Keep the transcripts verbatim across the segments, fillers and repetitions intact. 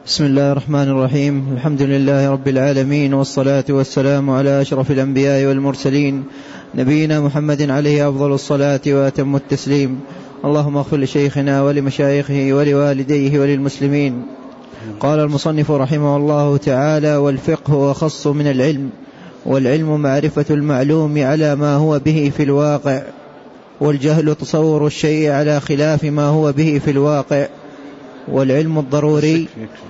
بسم الله الرحمن الرحيم. الحمد لله رب العالمين، والصلاة والسلام على أشرف الأنبياء والمرسلين، نبينا محمد عليه أفضل الصلاة وأتم التسليم. اللهم اغفر لشيخنا ولمشايخه ولوالديه وللمسلمين. قال المصنف رحمه الله تعالى: والفقه أخص من العلم، والعلم معرفة المعلوم على ما هو به في الواقع، والجهل تصور الشيء على خلاف ما هو به في الواقع، والعلم الضروري.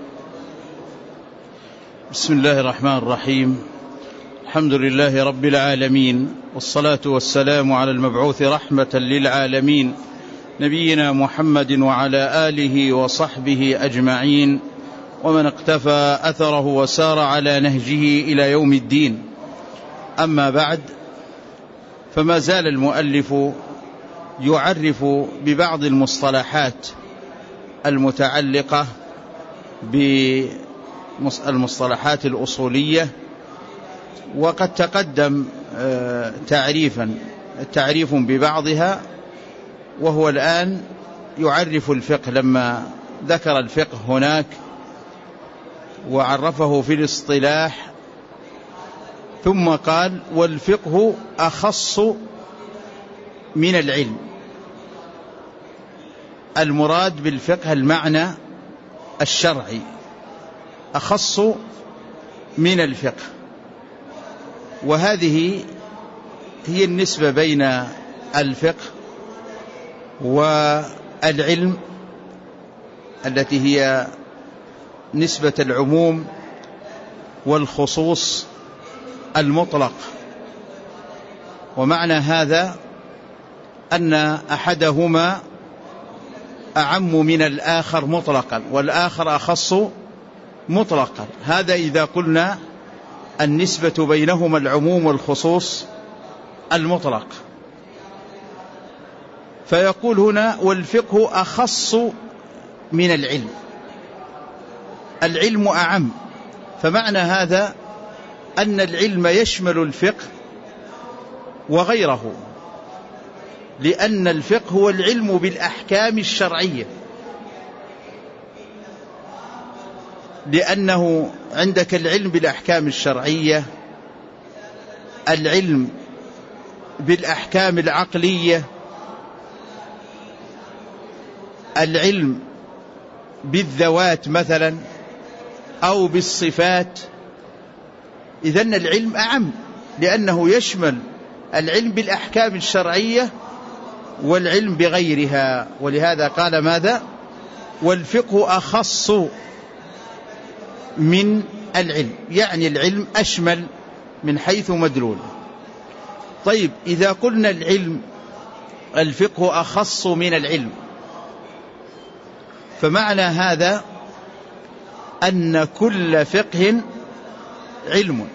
بسم الله الرحمن الرحيم. الحمد لله رب العالمين، والصلاة والسلام على المبعوث رحمة للعالمين، نبينا محمد وعلى آله وصحبه أجمعين، ومن اقتفى أثره وسار على نهجه إلى يوم الدين. أما بعد، فما زال المؤلف يعرف ببعض المصطلحات المتعلقة بالمصطلحات الأصولية، وقد تقدم تعريفا تعريف ببعضها، وهو الآن يعرف الفقه. لما ذكر الفقه هناك وعرفه في الاصطلاح، ثم قال: والفقه أخص من العلم. المراد بالفقه المعنى الشرعي، أخص من الفقه. وهذه هي النسبة بين الفقه والعلم، التي هي نسبة العموم والخصوص المطلق. ومعنى هذا أن أحدهما أعم من الآخر مطلقا، والآخر أخص مطلقا. هذا إذا قلنا النسبة بينهما العموم والخصوص المطلق. فيقول هنا: والفقه أخص من العلم. العلم أعم، فمعنى هذا أن العلم يشمل الفقه وغيره، لأن الفقه هو العلم بالأحكام الشرعية. لأنه عندك العلم بالأحكام الشرعية، العلم بالأحكام العقلية، العلم بالذوات مثلا أو بالصفات. إذن العلم أعم، لأنه يشمل العلم بالأحكام الشرعية والعلم بغيرها. ولهذا قال ماذا؟ والفقه أخص من العلم، يعني العلم أشمل من حيث مدلول. طيب، إذا قلنا العلم الفقه أخص من العلم، فمعنى هذا أن كل فقه علم،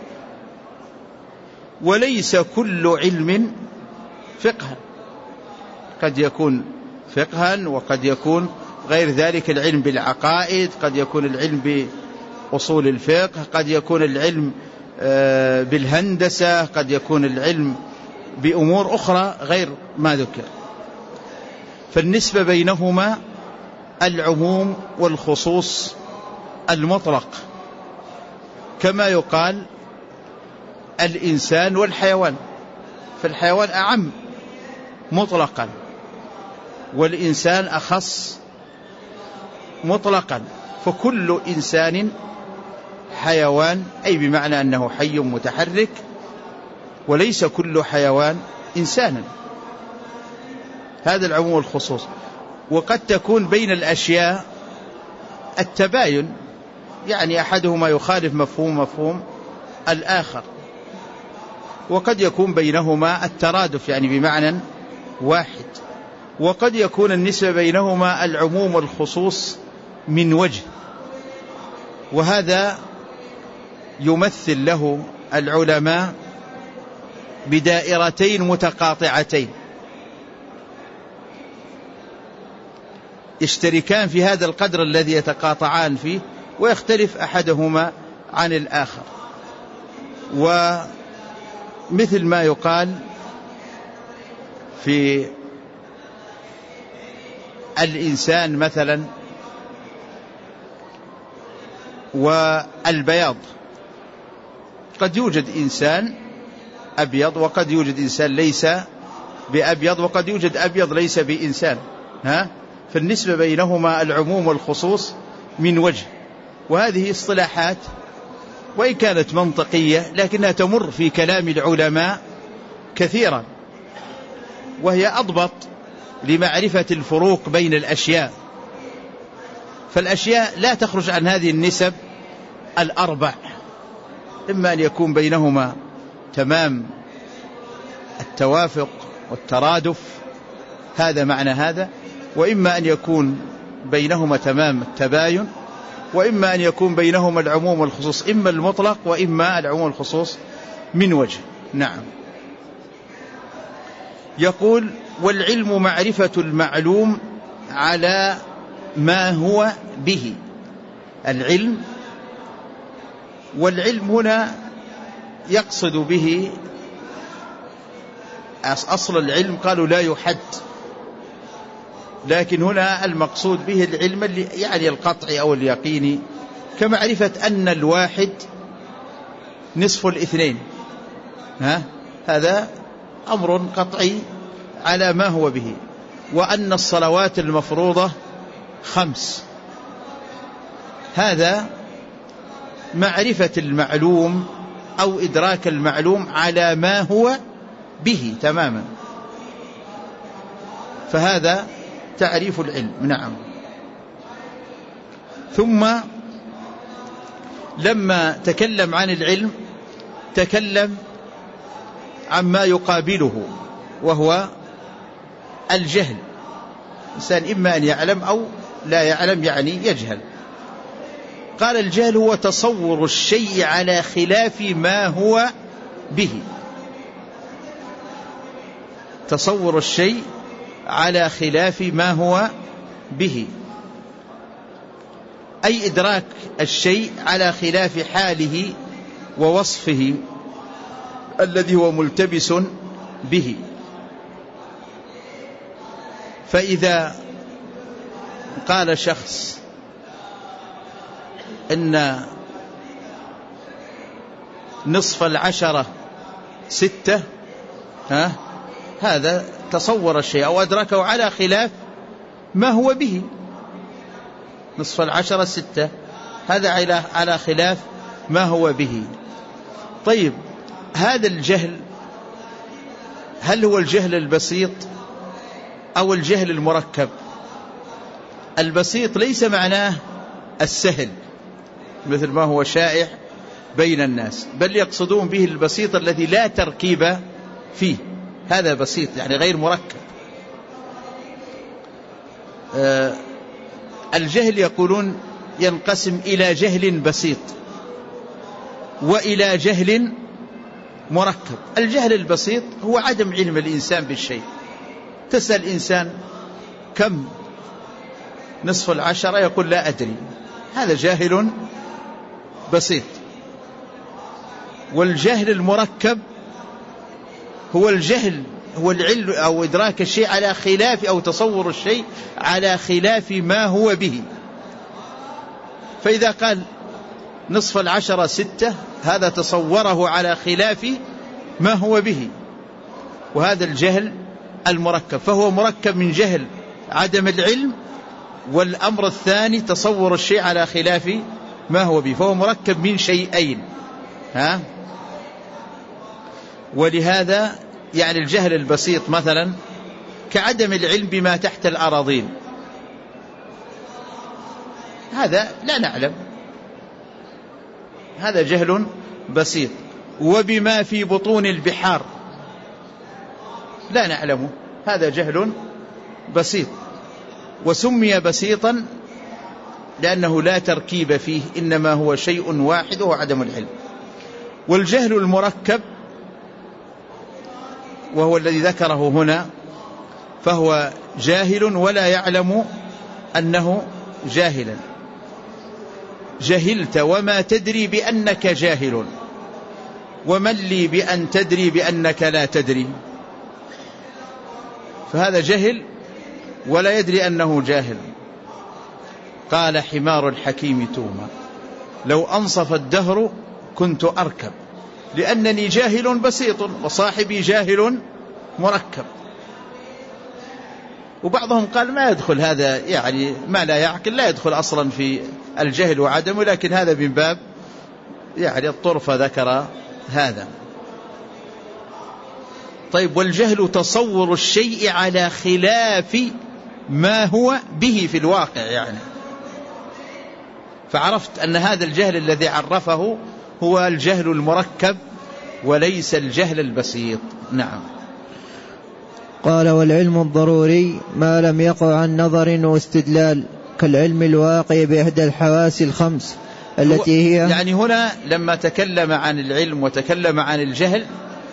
وليس كل علم فقها. قد يكون فقها وقد يكون غير ذلك، العلم بالعقائد، قد يكون العلم بأصول الفقه، قد يكون العلم بالهندسة، قد يكون العلم بأمور أخرى غير ما ذكر. فالنسبة بينهما العموم والخصوص المطلق، كما يقال الإنسان والحيوان. فالحيوان أعم مطلقا، والإنسان أخص مطلقا. فكل إنسان حيوان، أي بمعنى أنه حي متحرك، وليس كل حيوان إنسانا. هذا العموم والخصوص. وقد تكون بين الأشياء التباين، يعني أحدهما يخالف مفهوم مفهوم الآخر، وقد يكون بينهما الترادف، يعني بمعنى واحد. وقد يكون النسبة بينهما العموم والخصوص من وجه، وهذا يمثل له العلماء بدائرتين متقاطعتين يشتركان في هذا القدر الذي يتقاطعان فيه، ويختلف أحدهما عن الآخر. ومثل ما يقال في الإنسان مثلا والبياض. قد يوجد إنسان أبيض وقد يوجد إنسان ليس بأبيض، وقد يوجد أبيض ليس بإنسان، ها؟ فالنسبة بينهما العموم والخصوص من وجه. وهذه اصطلاحات وإن كانت منطقية لكنها تمر في كلام العلماء كثيرا، وهي أضبط لمعرفة الفروق بين الأشياء. فالأشياء لا تخرج عن هذه النسب الأربع، إما أن يكون بينهما تمام التوافق والترادف، هذا معنى هذا، وإما أن يكون بينهما تمام التباين، وإما أن يكون بينهما العموم والخصوص، إما المطلق وإما العموم والخصوص من وجه. نعم. يقول: والعلم معرفة المعلوم على ما هو به. العلم، والعلم هنا يقصد به أصل العلم، قالوا لا يحد، لكن هنا المقصود به العلم اللي يعني القطعي أو اليقيني، كمعرفة أن الواحد نصف الاثنين، ها؟ هذا أمر قطعي على ما هو به. وأن الصلوات المفروضة خمس، هذا معرفة المعلوم أو إدراك المعلوم على ما هو به تماما، فهذا تعريف العلم. نعم. ثم لما تكلم عن العلم تكلم عما يقابله، وهو الجهل. الإنسان إما أن يعلم أو لا يعلم، يعني يجهل. قال: الجهل هو تصور الشيء على خلاف ما هو به. تصور الشيء على خلاف ما هو به، أي إدراك الشيء على خلاف حاله ووصفه الذي هو ملتبس به. فإذا قال شخص إن نصف العشرة ستة، ها؟ هذا تصور الشيء أو أدركه على خلاف ما هو به. نصف العشرة ستة، هذا على خلاف ما هو به. طيب، هذا الجهل هل هو الجهل البسيط أو الجهل المركب؟ البسيط ليس معناه السهل مثل ما هو شائع بين الناس، بل يقصدون به البسيط الذي لا تركيب فيه، هذا بسيط يعني غير مركب. آه الجهل يقولون ينقسم إلى جهل بسيط وإلى جهل مركب. الجهل البسيط هو عدم علم الإنسان بالشيء. تسأل إنسان كم نصف العشرة، يقول لا أدري، هذا جاهل بسيط. والجهل المركب هو الجهل، هو العلم أو إدراك الشيء على خلاف أو تصور الشيء على خلاف ما هو به. فإذا قال نصف العشرة ستة، هذا تصوره على خلاف ما هو به، وهذا الجهل المركب. فهو مركب من جهل عدم العلم، والأمر الثاني تصور الشيء على خلاف ما هو به، فهو مركب من شيئين، ها؟ ولهذا يعني الجهل البسيط مثلا كعدم العلم بما تحت الأراضين، هذا لا نعلم، هذا جهل بسيط. وبما في بطون البحار لا نعلمه، هذا جهل بسيط. وسمي بسيطا لأنه لا تركيب فيه، إنما هو شيء واحد وهو عدم العلم. والجهل المركب وهو الذي ذكره هنا، فهو جاهل ولا يعلم أنه جاهلا. جهلت وما تدري بأنك جاهل، ومن لي بأن تدري بأنك لا تدري. فهذا جهل ولا يدري أنه جاهل. قال حمار الحكيم توما، لو أنصف الدهر كنت أركب لأنني جاهل بسيط وصاحبي جاهل مركب. وبعضهم قال ما يدخل هذا، يعني ما لا يعقل لا يدخل أصلا في الجهل وعدمه، لكن هذا من باب يعني الطرفة ذكر هذا. طيب، والجهل تصور الشيء على خلاف ما هو به في الواقع، يعني فعرفت أن هذا الجهل الذي عرفه هو الجهل المركب وليس الجهل البسيط. نعم. قال: والعلم الضروري ما لم يقع عن نظر واستدلال كالعلم الواقع بإحدى الحواس الخمس التي هي، يعني هنا لما تكلم عن العلم وتكلم عن الجهل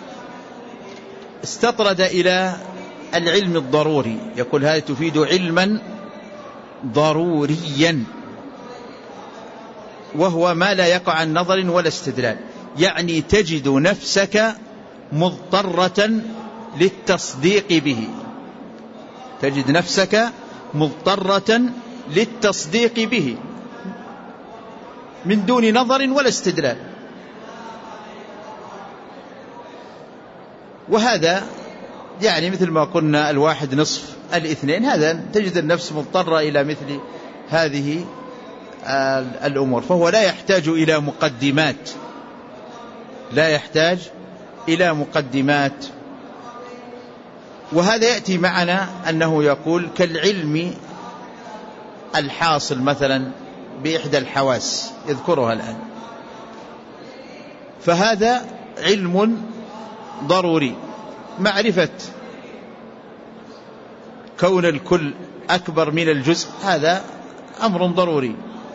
استطرد إلى العلم الضروري، يقول هذا تفيد علما ضروريا، وهو ما لا يقع عن نظر ولا استدلال، يعني تجد نفسك مضطرة للتصديق به، تجد نفسك مضطرة للتصديق به من دون نظر ولا استدلال. وهذا يعني مثل ما قلنا الواحد نصف الاثنين، هذا تجد النفس مضطرة إلى مثل هذه الأمور، فهو لا يحتاج إلى مقدمات، لا يحتاج إلى مقدمات. وهذا يأتي معنا أنه يقول كالعلم الحاصل مثلا بإحدى الحواس يذكرها الآن، فهذا علم ضروري، معرفة كون الكل أكبر من الجزء هذا أمر ضروري.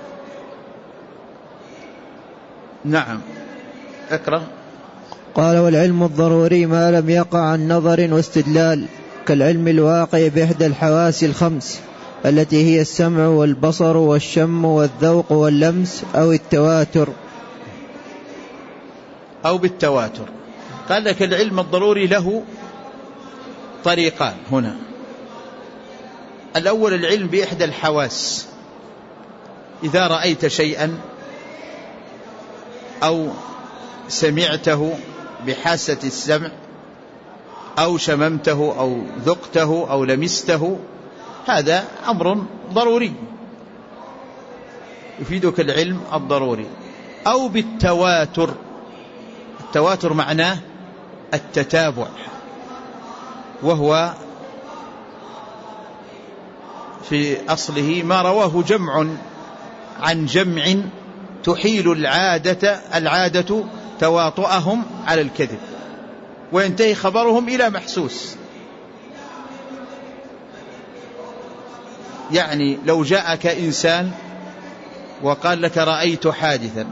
نعم، اقرأ. قال: والعلم الضروري ما لم يقع عن نظر واستدلال كالعلم الواقع بإحدى الحواس الخمس التي هي السمع والبصر والشم والذوق واللمس أو التواتر أو بالتواتر. قال لك العلم الضروري له طريقان هنا. الأول العلم بإحدى الحواس، إذا رأيت شيئا أو سمعته بحاسة السمع أو شممته أو ذقته أو لمسته، هذا أمر ضروري يفيدك العلم الضروري. أو بالتواتر، التواتر معناه التتابع، وهو في أصله ما رواه جمع عن جمع تحيل العادة العادة تواطؤهم على الكذب وينتهي خبرهم إلى محسوس. يعني لو جاءك إنسان وقال لك رأيت حادثا،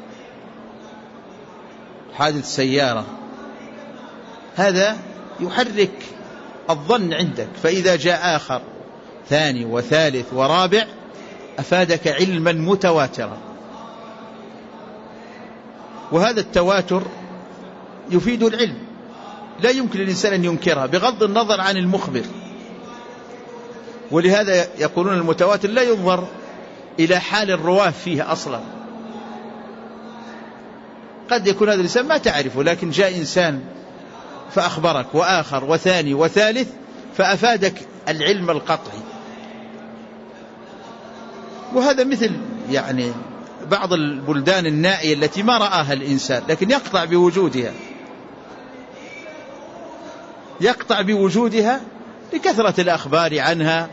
حادث سيارة، هذا يحرك الظن عندك، فإذا جاء آخر ثاني وثالث ورابع أفادك علما متواترا. وهذا التواتر يفيد العلم، لا يمكن للإنسان أن ينكرها بغض النظر عن المخبر. ولهذا يقولون المتواتر لا ينظر إلى حال الرواة فيه أصلا، قد يكون هذا الإنسان ما تعرفه، لكن جاء إنسان فأخبرك وآخر وثاني وثالث فأفادك العلم القطعي. وهذا مثل يعني بعض البلدان النائية التي ما رآها الإنسان لكن يقطع بوجودها، يقطع بوجودها لكثرة الأخبار عنها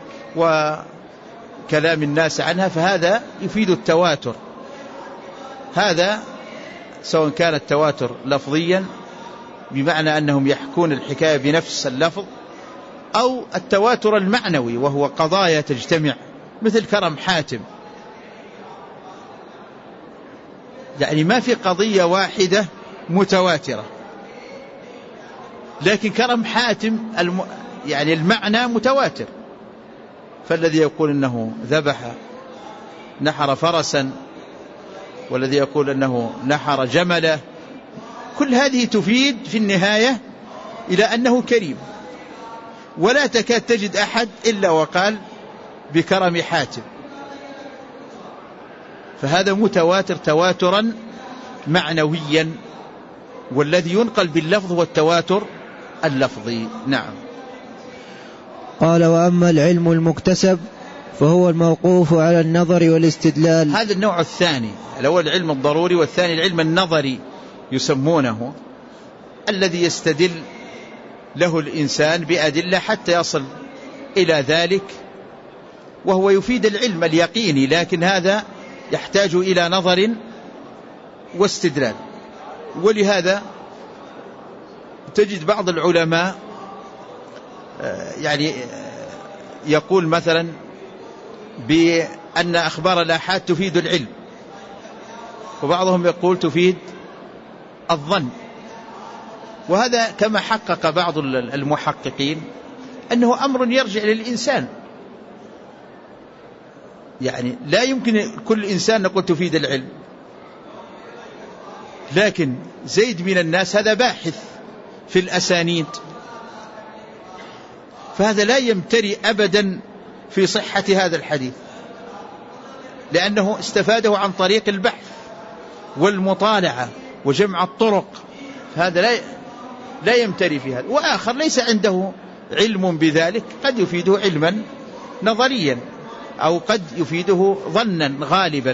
وكلام الناس عنها، فهذا يفيد التواتر. هذا سواء كان التواتر لفظيا بمعنى أنهم يحكون الحكاية بنفس اللفظ، أو التواتر المعنوي وهو قضايا تجتمع مثل كرم حاتم. يعني ما في قضية واحدة متواترة، لكن كرم حاتم الم... يعني المعنى متواتر، فالذي يقول أنه ذبح نحر فرسا، والذي يقول أنه نحر جمله، كل هذه تفيد في النهاية إلى أنه كريم. ولا تكاد تجد أحد إلا وقال بكرم حاتم. فهذا متواتر تواترا معنويا، والذي ينقل باللفظ هو التواتر اللفظي. نعم. قال: وأما العلم المكتسب فهو الموقوف على النظر والاستدلال. هذا النوع الثاني، الأول العلم الضروري، والثاني العلم النظري يسمونه، الذي يستدل له الإنسان بأدلة حتى يصل إلى ذلك، وهو يفيد العلم اليقيني، لكن هذا يحتاج إلى نظر واستدلال. ولهذا تجد بعض العلماء يعني يقول مثلا بأن أخبار الآحاد تفيد العلم، وبعضهم يقول تفيد الظن. وهذا كما حقق بعض المحققين أنه أمر يرجع للإنسان، يعني لا يمكن كل إنسان نقول تفيد العلم، لكن زيد من الناس هذا باحث في الأسانيد، فهذا لا يمتري أبدا في صحة هذا الحديث، لأنه استفاده عن طريق البحث والمطالعة وجمع الطرق، فهذا لا لا يمتري في هذا. وآخر ليس عنده علم بذلك، قد يفيده علما نظريا، أو قد يفيده ظنا غالبا.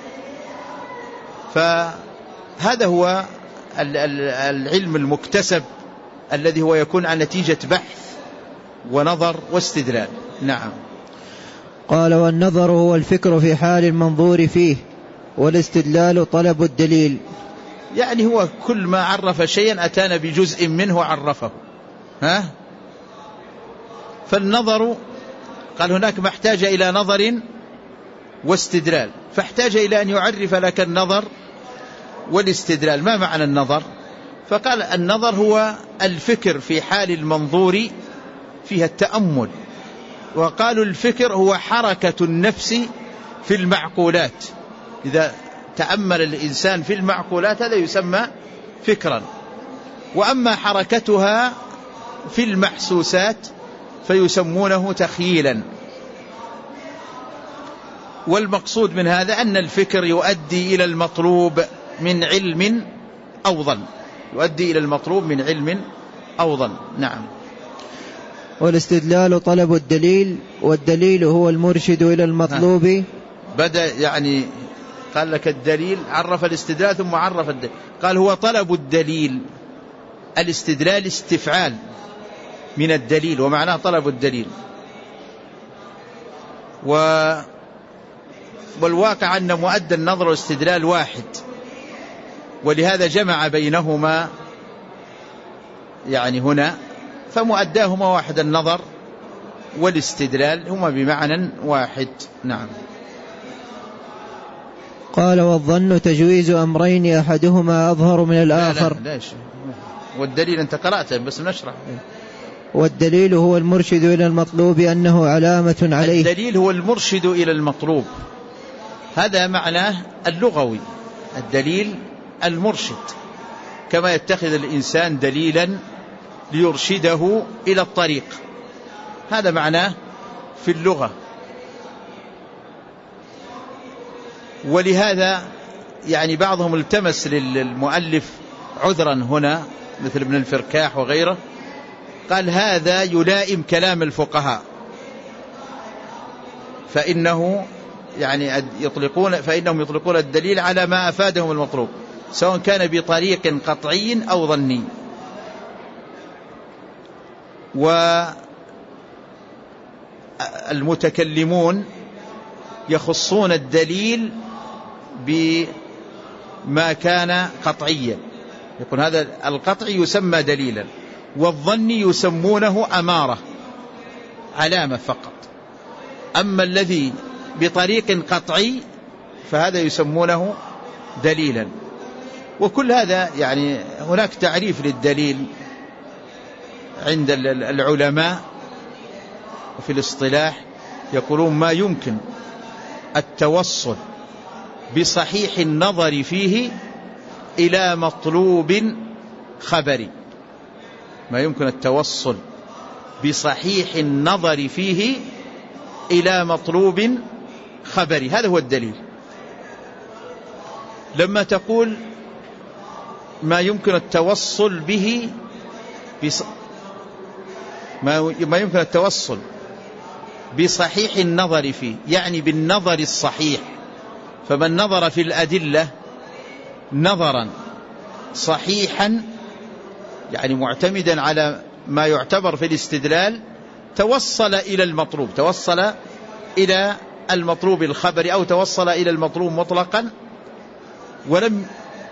فهذا هو العلم المكتسب الذي هو يكون عن نتيجة بحث ونظر واستدلال. نعم. قال: والنظر هو الفكر في حال المنظور فيه، والاستدلال طلب الدليل. يعني هو كل ما عرف شيئا أتانا بجزء منه عرفه. ها؟ فالنظر قال هناك ما احتاج إلى نظر واستدلال، فاحتاج إلى أن يعرف لك النظر والاستدلال. ما معنى النظر؟ فقال النظر هو الفكر في حال المنظور فيها التأمل، وقالوا الفكر هو حركة النفس في المعقولات. إذا تأمل الإنسان في المعقولات هذا يسمى فكرا. وأما حركتها في المحسوسات فيسمونه تخييلا. والمقصود من هذا أن الفكر يؤدي إلى المطلوب من علم أو ظن، يؤدي إلى المطلوب من علم أو ظن. نعم. والاستدلال طلب الدليل، والدليل هو المرشد إلى المطلوب. بدأ يعني قال لك الدليل، عرف الاستدلال ثم عرف الدليل، قال هو طلب الدليل. الاستدلال استفعال من الدليل، ومعناه طلب الدليل. و والواقع أن مؤدى النظر والاستدلال واحد، ولهذا جمع بينهما يعني هنا، فمؤداهما واحد، النظر والاستدلال هما بمعنى واحد. نعم. قال: والظن تجويز أمرين أحدهما أظهر من الآخر. لا لا لا والدليل أنت قرأته بس نشرح. والدليل هو المرشد إلى المطلوب أنه علامة عليه. الدليل هو المرشد إلى المطلوب، هذا معناه اللغوي. الدليل المرشد، كما يتخذ الإنسان دليلا ليرشده إلى الطريق، هذا معناه في اللغة. ولهذا يعني بعضهم التمس للمؤلف عذرا هنا، مثل ابن الفركاح وغيره، قال هذا يلائم كلام الفقهاء، فإنه يعني يطلقون فإنهم يطلقون الدليل على ما أفادهم المطلوب، سواء كان بطريق قطعي أو ظني. والمتكلمون يخصون الدليل بما كان قطعيا، يقول هذا القطعي يسمى دليلا، والظني يسمونه أمارة، علامة فقط. أما الذي بطريق قطعي فهذا يسمونه دليلا. وكل هذا يعني هناك تعريف للدليل عند العلماء وفي الاصطلاح، يقولون ما يمكن التوصل بصحيح النظر فيه إلى مطلوب خبري. ما يمكن التوصل بصحيح النظر فيه إلى مطلوب خبري، هذا هو الدليل. لما تقول ما يمكن التوصل به بص... ما يمكن التوصل بصحيح النظر فيه، يعني بالنظر الصحيح. فمن نظر في الأدلة نظرا صحيحا، يعني معتمدا على ما يعتبر في الاستدلال، توصل إلى المطلوب، توصل إلى المطلوب الخبري أو توصل إلى المطلوب مطلقا، ولم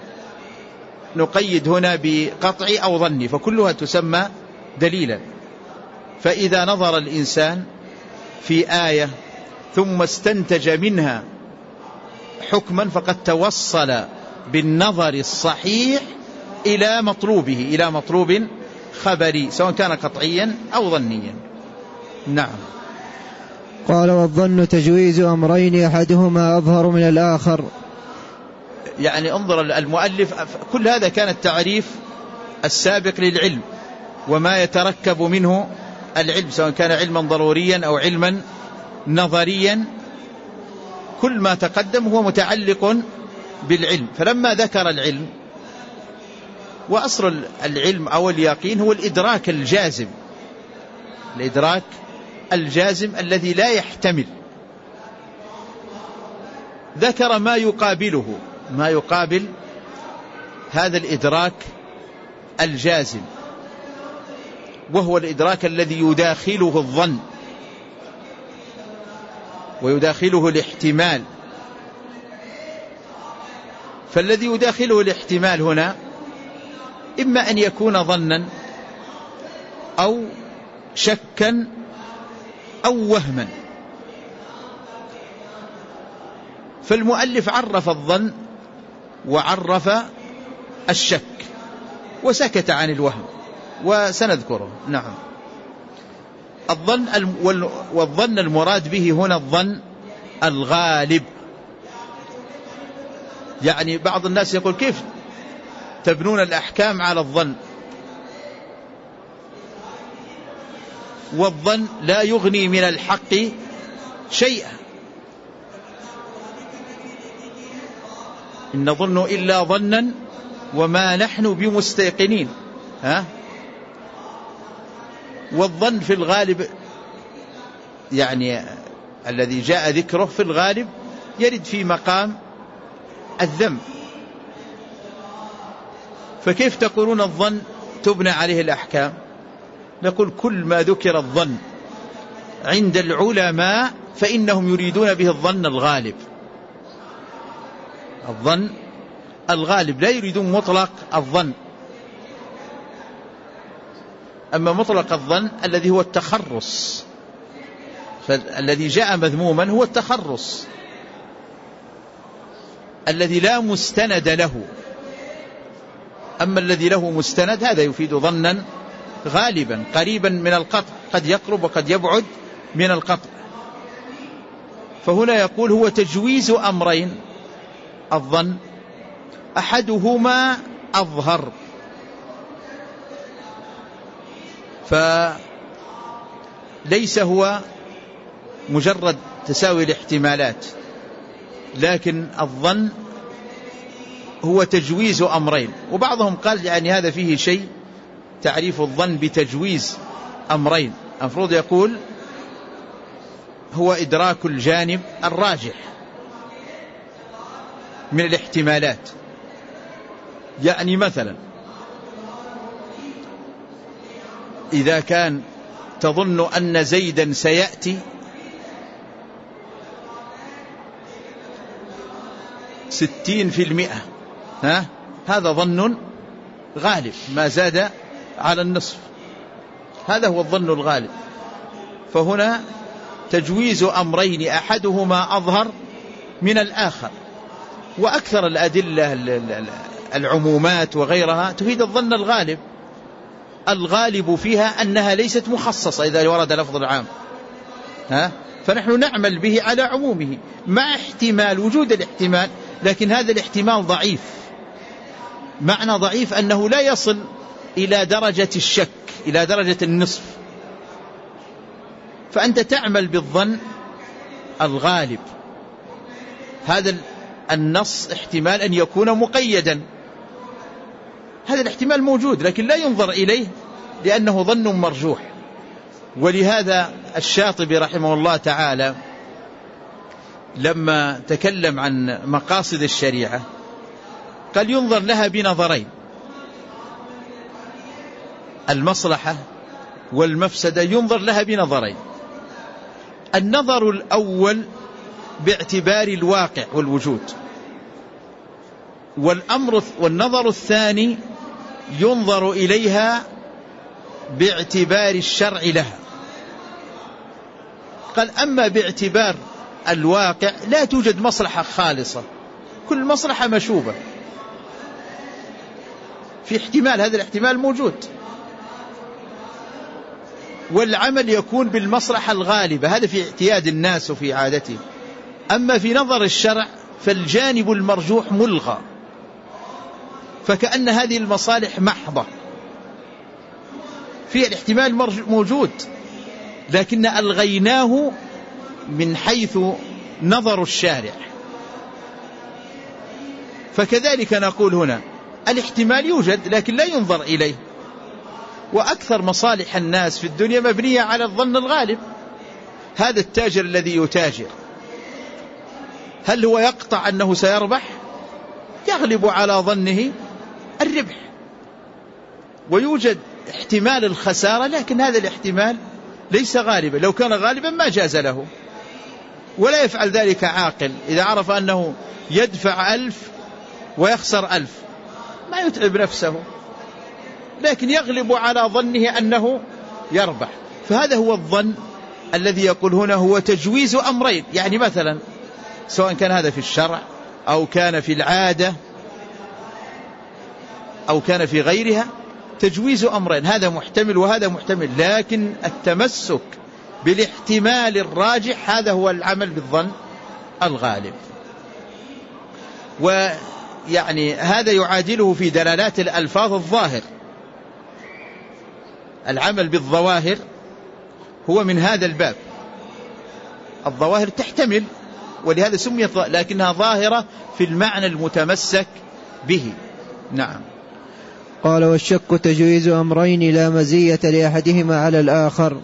نقيد هنا بقطعي أو ظني، فكلها تسمى دليلا. فإذا نظر الإنسان في آية ثم استنتج منها حكما فقد توصل بالنظر الصحيح إلى مطلوبه، إلى مطلوب خبري سواء كان قطعيا أو ظنيا. نعم. قال والظن تجويز أمرين أحدهما أظهر من الآخر. يعني انظر المؤلف، كل هذا كان التعريف السابق للعلم وما يتركب منه العلم، سواء كان علما ضروريا أو علما نظريا، كل ما تقدم هو متعلق بالعلم. فلما ذكر العلم، وأصل العلم أو اليقين هو الإدراك الجازم، الإدراك الجازم الذي لا يحتمل، ذكر ما يقابله، ما يقابل هذا الإدراك الجازم، وهو الإدراك الذي يداخله الظن ويداخله الاحتمال. فالذي يداخله الاحتمال هنا إما أن يكون ظنا أو شكا أو وهما. فالمؤلف عرف الظن وعرف الشك وسكت عن الوهم، وسنذكره. نعم. الظن والظن المراد به هنا الظن الغالب. يعني بعض الناس يقول كيف تبنون الأحكام على الظن؟ والظن لا يغني من الحق شيئا، إن نظن إلا ظنا وما نحن بمستيقنين. ها؟ والظن في الغالب يعني الذي جاء ذكره في الغالب يرد في مقام الذم. فكيف تقولون الظن تبنى عليه الأحكام؟ نقول كل ما ذكر الظن عند العلماء فإنهم يريدون به الظن الغالب، الظن الغالب، لا يريدون مطلق الظن. أما مطلق الظن الذي هو التخرص، فالذي جاء مذموما هو التخرص الذي لا مستند له. أما الذي له مستند هذا يفيد ظنا غالبا قريبا من القطع، قد يقرب وقد يبعد من القطع. فهنا يقول هو تجويز أمرين الظن أحدهما أظهر. فليس هو مجرد تساوي الاحتمالات، لكن الظن هو تجويز أمرين. وبعضهم قال يعني هذا فيه شيء، تعريف الظن بتجويز أمرين، المفروض يقول هو إدراك الجانب الراجح من الاحتمالات. يعني مثلا إذا كان تظن أن زيدا سيأتي ستين في المئة، ها؟ هذا ظن غالب ما زاد على النصف، هذا هو الظن الغالب. فهنا تجويز أمرين أحدهما أظهر من الآخر. وأكثر الأدلة العمومات وغيرها تفيد الظن الغالب، الغالب فيها أنها ليست مخصصة إذا ورد لفظ العام، ها؟ فنحن نعمل به على عمومه مع احتمال وجود الاحتمال، لكن هذا الاحتمال ضعيف. معنى ضعيف أنه لا يصل إلى درجة الشك، إلى درجة النصف. فأنت تعمل بالظن الغالب، هذا النص احتمال أن يكون مقيدا، هذا الاحتمال موجود لكن لا ينظر إليه لأنه ظن مرجوح. ولهذا الشاطبي رحمه الله تعالى لما تكلم عن مقاصد الشريعة قال ينظر لها بنظرين: المصلحة والمفسدة ينظر لها بنظرين. النظر الأول باعتبار الواقع والوجود، والأمر والنظر الثاني ينظر إليها باعتبار الشرع لها. قال أما باعتبار الواقع لا توجد مصلحة خالصة، كل مصلحة مشوبة، في احتمال، هذا الاحتمال موجود، والعمل يكون بالمصلحة الغالبة، هذا في اعتياد الناس وفي عادته. أما في نظر الشرع فالجانب المرجوح ملغى، فكأن هذه المصالح محضة، في الاحتمال موجود لكن ألغيناه من حيث نظر الشارع. فكذلك نقول هنا الاحتمال يوجد لكن لا ينظر إليه، وأكثر مصالح الناس في الدنيا مبنية على الظن الغالب. هذا التاجر الذي يتاجر هل هو يقطع أنه سيربح؟ يغلب على ظنه الربح، ويوجد احتمال الخسارة لكن هذا الاحتمال ليس غالبا، لو كان غالبا ما جاز له، ولا يفعل ذلك عاقل إذا عرف أنه يدفع ألف ويخسر ألف ما يتعب نفسه، لكن يغلب على ظنه أنه يربح. فهذا هو الظن الذي يقول هنا هو تجويز أمرين، يعني مثلا سواء كان هذا في الشرع أو كان في العادة أو كان في غيرها، تجويز أمرين، هذا محتمل وهذا محتمل، لكن التمسك بالاحتمال الراجح هذا هو العمل بالظن الغالب. ويعني هذا يعادله في دلالات الألفاظ الظاهر، العمل بالظواهر هو من هذا الباب، الظواهر تحتمل ولهذا سميت، لكنها ظاهرة في المعنى المتمسك به. نعم. قال: والشك تجويز أمرين لا مزية لأحدهما على الآخر.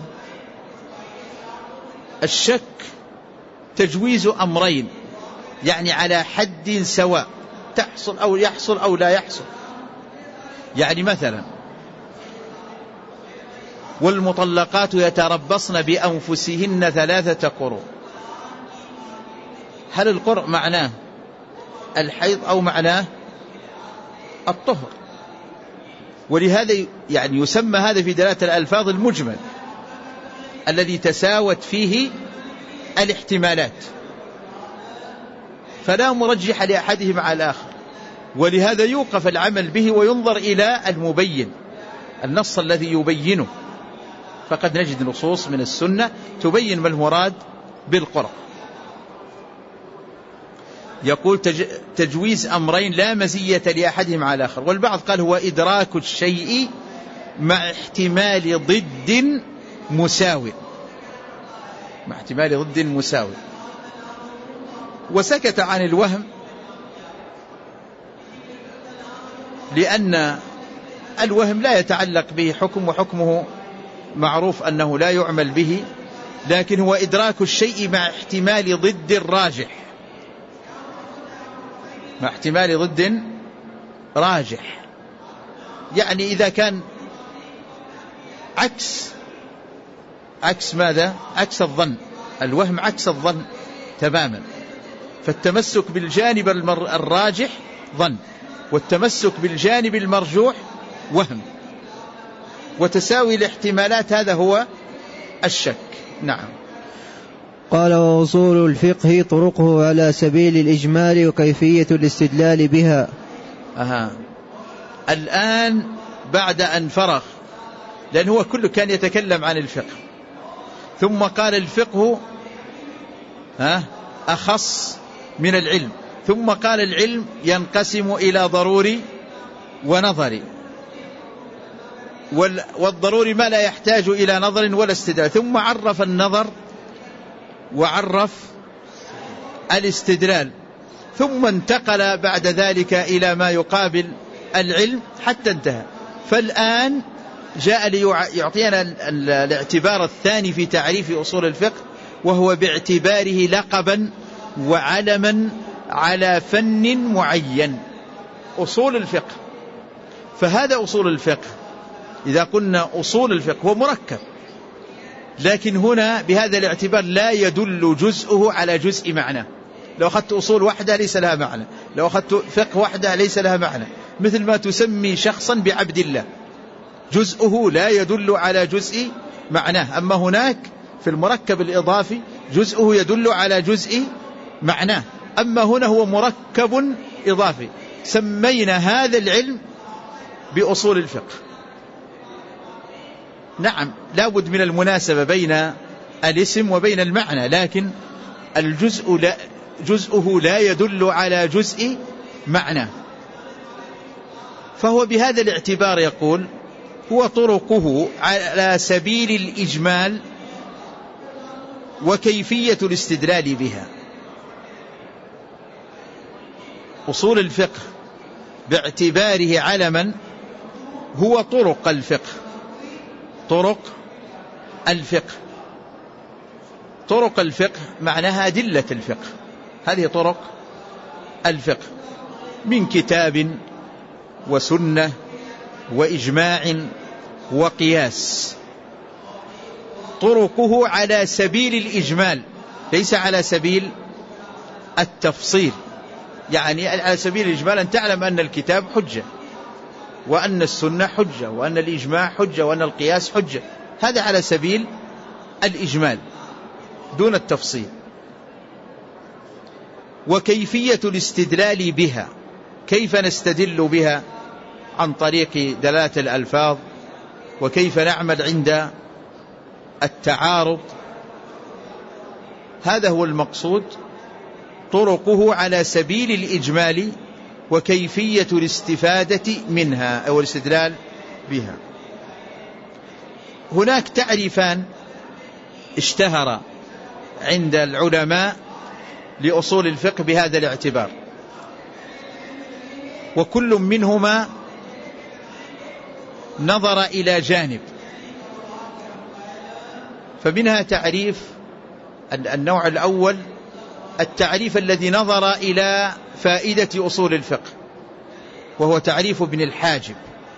الشك تجويز أمرين، يعني على حد سواء، تحصل أو يحصل أو لا يحصل. يعني مثلا والمطلقات يتربصن بأنفسهن ثلاثة قروء، هل القرء معناه الحيض أو معناه الطهر؟ ولهذا يعني يسمى هذا في دلالة الألفاظ المجمل الذي تساوت فيه الاحتمالات، فلا مرجح لأحدهما على الآخر، ولهذا يوقف العمل به وينظر إلى المبين، النص الذي يبينه. فقد نجد نصوص من السنة تبين ما المراد بالقرء. يقول تجويز أمرين لا مزية لأحدهما على الآخر. والبعض قال هو إدراك الشيء مع احتمال ضد مساوي، مع احتمال ضد مساوي. وسكت عن الوهم لأن الوهم لا يتعلق به حكم، وحكمه معروف أنه لا يعمل به، لكن هو إدراك الشيء مع احتمال ضد الراجح، مع احتمال ضد راجح. يعني إذا كان عكس عكس ماذا؟ عكس الظن، الوهم عكس الظن تماما. فالتمسك بالجانب الراجح ظن، والتمسك بالجانب المرجوح وهم، وتساوي الاحتمالات هذا هو الشك. نعم. قال: ووصول الفقه طرقه على سبيل الإجمال وكيفية الاستدلال بها. أها. الآن بعد أن فرغ، لأن هو كله كان يتكلم عن الفقه، ثم قال الفقه ها أخص من العلم، ثم قال العلم ينقسم إلى ضروري ونظري، والضروري ما لا يحتاج إلى نظر ولا استدلال، ثم عرف النظر وعرف الاستدلال، ثم انتقل بعد ذلك إلى ما يقابل العلم حتى انتهى. فالآن جاء ليعطينا الاعتبار الثاني في تعريف أصول الفقه، وهو باعتباره لقبا وعلما على فن معين. أصول الفقه، فهذا أصول الفقه إذا قلنا أصول الفقه هو مركب، لكن هنا بهذا الاعتبار لا يدل جزءه على جزء معنى. لو أخذت أصول وحدة ليس لها معنى، لو أخذت فقه وحدة ليس لها معنى، مثل ما تسمي شخصا بعبد الله، جزءه لا يدل على جزء معناه. أما هناك في المركب الإضافي جزءه يدل على جزء معناه، أما هنا هو مركب إضافي. سمينا هذا العلم بأصول الفقه. نعم لابد من المناسبة بين الاسم وبين المعنى، لكن الجزء لا جزءه لا يدل على جزء معنى. فهو بهذا الاعتبار يقول هو طرقه على سبيل الإجمال وكيفية الاستدلال بها. أصول الفقه باعتباره علما هو طرق الفقه، طرق الفقه. طرق الفقه معناها أدلة الفقه، هذه طرق الفقه من كتاب وسنة وإجماع وقياس. طرقه على سبيل الإجمال ليس على سبيل التفصيل. يعني على سبيل الإجمال أن تعلم أن الكتاب حجة، وأن السنة حجة، وأن الإجماع حجة، وأن القياس حجة، هذا على سبيل الإجمال دون التفصيل. وكيفية الاستدلال بها، كيف نستدل بها؟ عن طريق دلالة الألفاظ، وكيف نعمل عند التعارض، هذا هو المقصود. طرقه على سبيل الإجمال وكيفية الاستفادة منها أو الاستدلال بها. هناك تعريفان اشتهر عند العلماء لأصول الفقه بهذا الاعتبار، وكل منهما نظر إلى جانب. فمنها تعريف النوع الأول، التعريف الذي نظر إلى فائدة أصول الفقه، وهو تعريف ابن الحاجب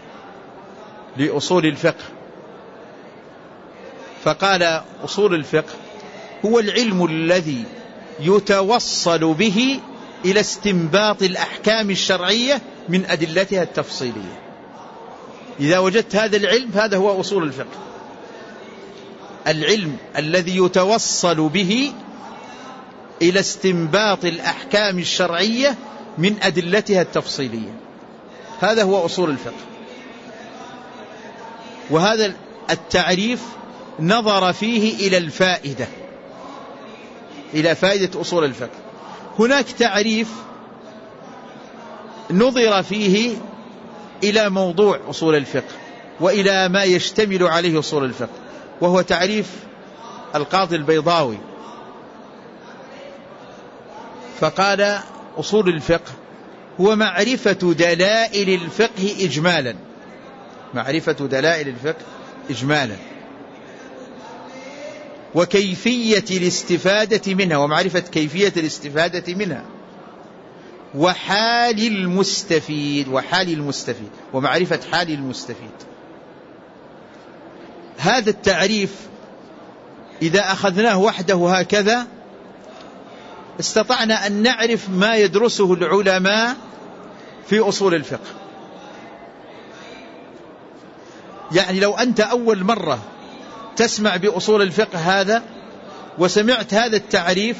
لأصول الفقه. فقال أصول الفقه هو العلم الذي يتوصل به إلى استنباط الأحكام الشرعية من أدلتها التفصيلية. إذا وجدت هذا العلم هذا هو أصول الفقه، العلم الذي يتوصل به إلى استنباط الأحكام الشرعية من أدلتها التفصيلية، هذا هو أصول الفقه. وهذا التعريف نظر فيه إلى الفائدة، إلى فائدة أصول الفقه. هناك تعريف نظر فيه إلى موضوع أصول الفقه وإلى ما يشتمل عليه أصول الفقه، وهو تعريف القاضي البيضاوي. فقال أصول الفقه هو معرفة دلائل الفقه إجمالا، معرفة دلائل الفقه إجمالا، وكيفية الاستفادة منها، ومعرفة كيفية الاستفادة منها، وحال المستفيد، وحال المستفيد، ومعرفة حال المستفيد. هذا التعريف إذا أخذناه وحده هكذا استطعنا أن نعرف ما يدرسه العلماء في أصول الفقه. يعني لو أنت أول مرة تسمع بأصول الفقه هذا وسمعت هذا التعريف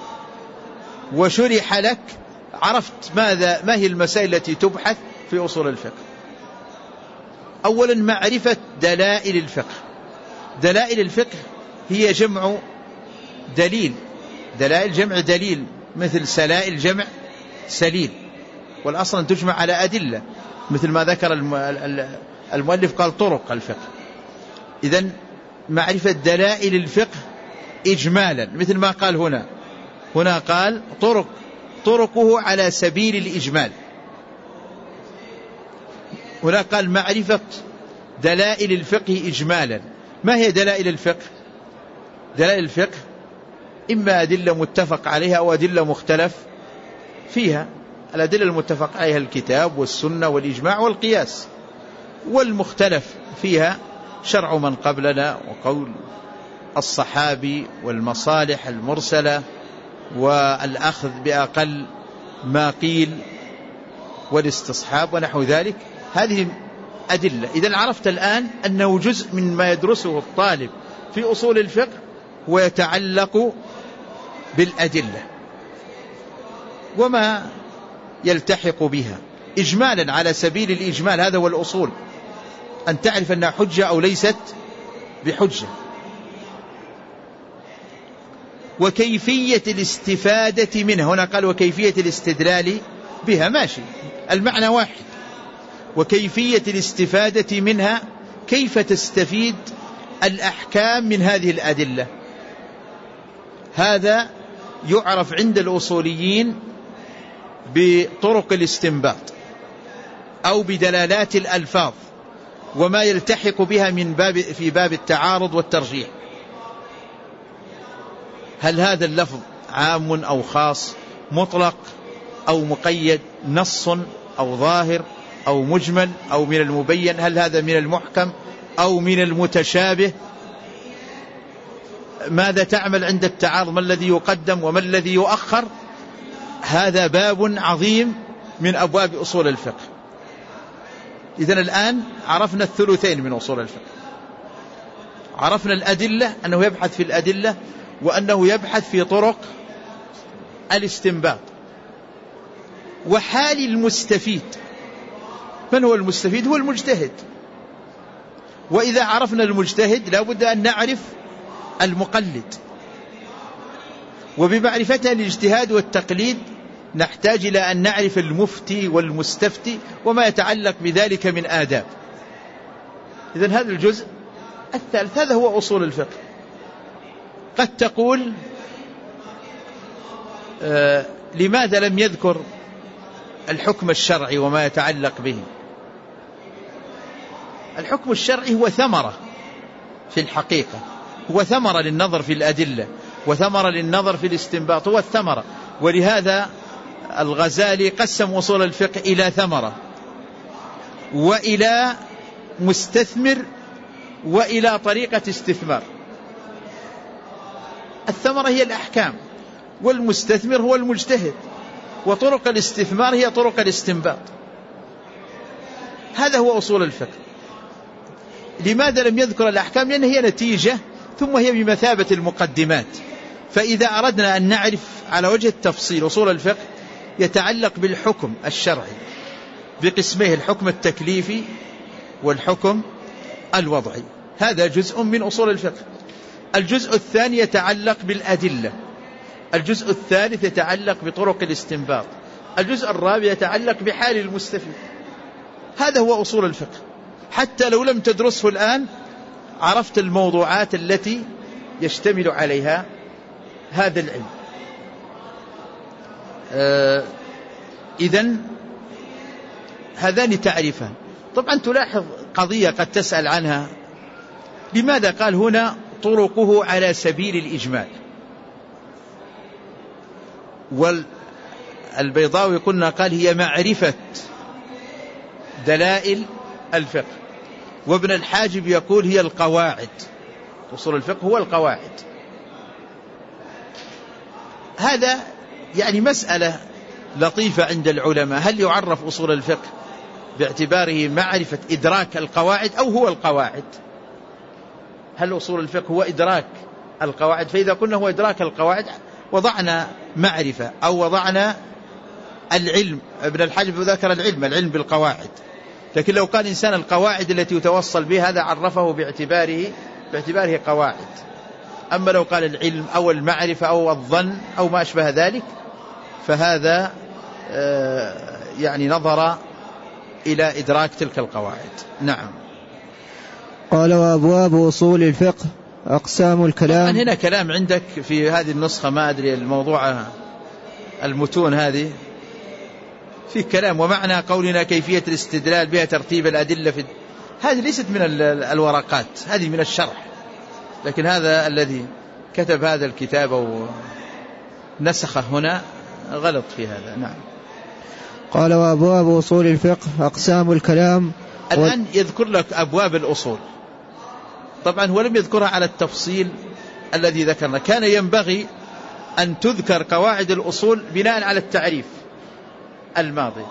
وشرح لك، عرفت ماذا ما هي المسائل التي تبحث في أصول الفقه. أولا معرفة دلائل الفقه. دلائل الفقه هي جمع دليل، دلائل جمع دليل، مثل سلائل جمع سليل، والأصل أن تجمع على أدلة، مثل ما ذكر المؤلف قال طرق الفقه. إذن معرفة دلائل الفقه إجمالا، مثل ما قال هنا، هنا قال طرق طرقه على سبيل الإجمال. هنا قال معرفة دلائل الفقه إجمالا. ما هي دلائل الفقه؟ دلائل الفقه إما أدلة متفق عليها أو أدلة مختلف فيها. الأدلة المتفق عليها الكتاب والسنة والإجماع والقياس، والمختلف فيها شرع من قبلنا وقول الصحابي والمصالح المرسلة والأخذ بأقل ما قيل والاستصحاب ونحو ذلك. هذه أدلة. إذن عرفت الآن أنه جزء من ما يدرسه الطالب في أصول الفقه ويتعلق بالأدلة وما يلتحق بها إجمالا على سبيل الإجمال. هذا هو الأصول، أن تعرف أنها حجة أو ليست بحجة. وكيفية الاستفادة منها. هنا قال وكيفية الاستدلال بها، ماشي، المعنى واحد. وكيفية الاستفادة منها، كيف تستفيد الأحكام من هذه الأدلة. هذا يعرف عند الأصوليين بطرق الاستنباط أو بدلالات الألفاظ وما يلتحق بها من باب في باب التعارض والترجيح. هل هذا اللفظ عام أو خاص، مطلق أو مقيد، نص أو ظاهر أو مجمل أو من المبين، هل هذا من المحكم أو من المتشابه، ماذا تعمل عند التعارض، ما الذي يقدم وما الذي يؤخر. هذا باب عظيم من أبواب أصول الفقه. إذن الآن عرفنا الثلثين من أصول الفقه. عرفنا الأدلة، أنه يبحث في الأدلة، وأنه يبحث في طرق الاستنباط. وحال المستفيد. من هو المستفيد؟ هو المجتهد. وإذا عرفنا المجتهد لا بد أن نعرف المقلد. وبمعرفتها الاجتهاد والتقليد نحتاج إلى أن نعرف المفتي والمستفتي وما يتعلق بذلك من آداب. إذن هذا الجزء الثالث، هذا هو أصول الفقه. قد تقول آه لماذا لم يذكر الحكم الشرعي وما يتعلق به؟ الحكم الشرعي هو ثمرة في الحقيقة، هو ثمرة للنظر في الأدلة وثمرة للنظر في الاستنباط، هو الثمرة. ولهذا الغزالي قسم أصول الفقه إلى ثمرة وإلى مستثمر وإلى طريقة استثمار. الثمرة هي الأحكام، والمستثمر هو المجتهد، وطرق الاستثمار هي طرق الاستنباط. هذا هو أصول الفقه. لماذا لم يذكر الأحكام؟ لأن هي نتيجة، ثم هي بمثابة المقدمات. فإذا أردنا أن نعرف على وجه التفصيل أصول الفقه يتعلق بالحكم الشرعي بقسميه، الحكم التكليفي والحكم الوضعي. هذا جزء من أصول الفقه. الجزء الثاني يتعلق بالأدلة. الجزء الثالث يتعلق بطرق الاستنباط. الجزء الرابع يتعلق بحال المستفيد. هذا هو أصول الفقه. حتى لو لم تدرسه الآن عرفت الموضوعات التي يشتمل عليها هذا العلم. آه إذن هذان تعريفان. طبعا تلاحظ قضية قد تسأل عنها، لماذا قال هنا طرقه على سبيل الإجمال؟ والبيضاوي قلنا قال هي معرفة دلائل الفقه، وابن الحاجب يقول هي القواعد. أصول الفقه هو القواعد. هذا يعني مسألة لطيفة عند العلماء، هل يعرف أصول الفقه باعتباره معرفة إدراك القواعد أو هو القواعد؟ هل أصول الفقه هو إدراك القواعد؟ فإذا قلنا هو إدراك القواعد وضعنا معرفة أو وضعنا العلم. ابن الحاجب ذكر العلم، العلم بالقواعد. لكن لو قال إنسان القواعد التي يتوصل بها، هذا عرفه باعتباره باعتباره قواعد. أما لو قال العلم أو المعرفة أو الظن أو ما أشبه ذلك، فهذا يعني نظر إلى إدراك تلك القواعد. نعم. قال وأبواب أصول الفقه أقسام الكلام. هنا كلام عندك في هذه النسخة، ما أدري الموضوع المتون هذه في كلام. ومعنى قولنا كيفية الاستدلال بها ترتيب الأدلة في هذه ليست من الورقات، هذه من الشرح. لكن هذا الذي كتب هذا الكتاب أو نسخه هنا غلط في هذا. نعم. قال وأبواب أصول الفقه أقسام الكلام. الآن و... يذكر لك أبواب الأصول. طبعا هو لم يذكرها على التفصيل الذي ذكرنا، كان ينبغي أن تذكر قواعد الأصول بناء على التعريف الماضي.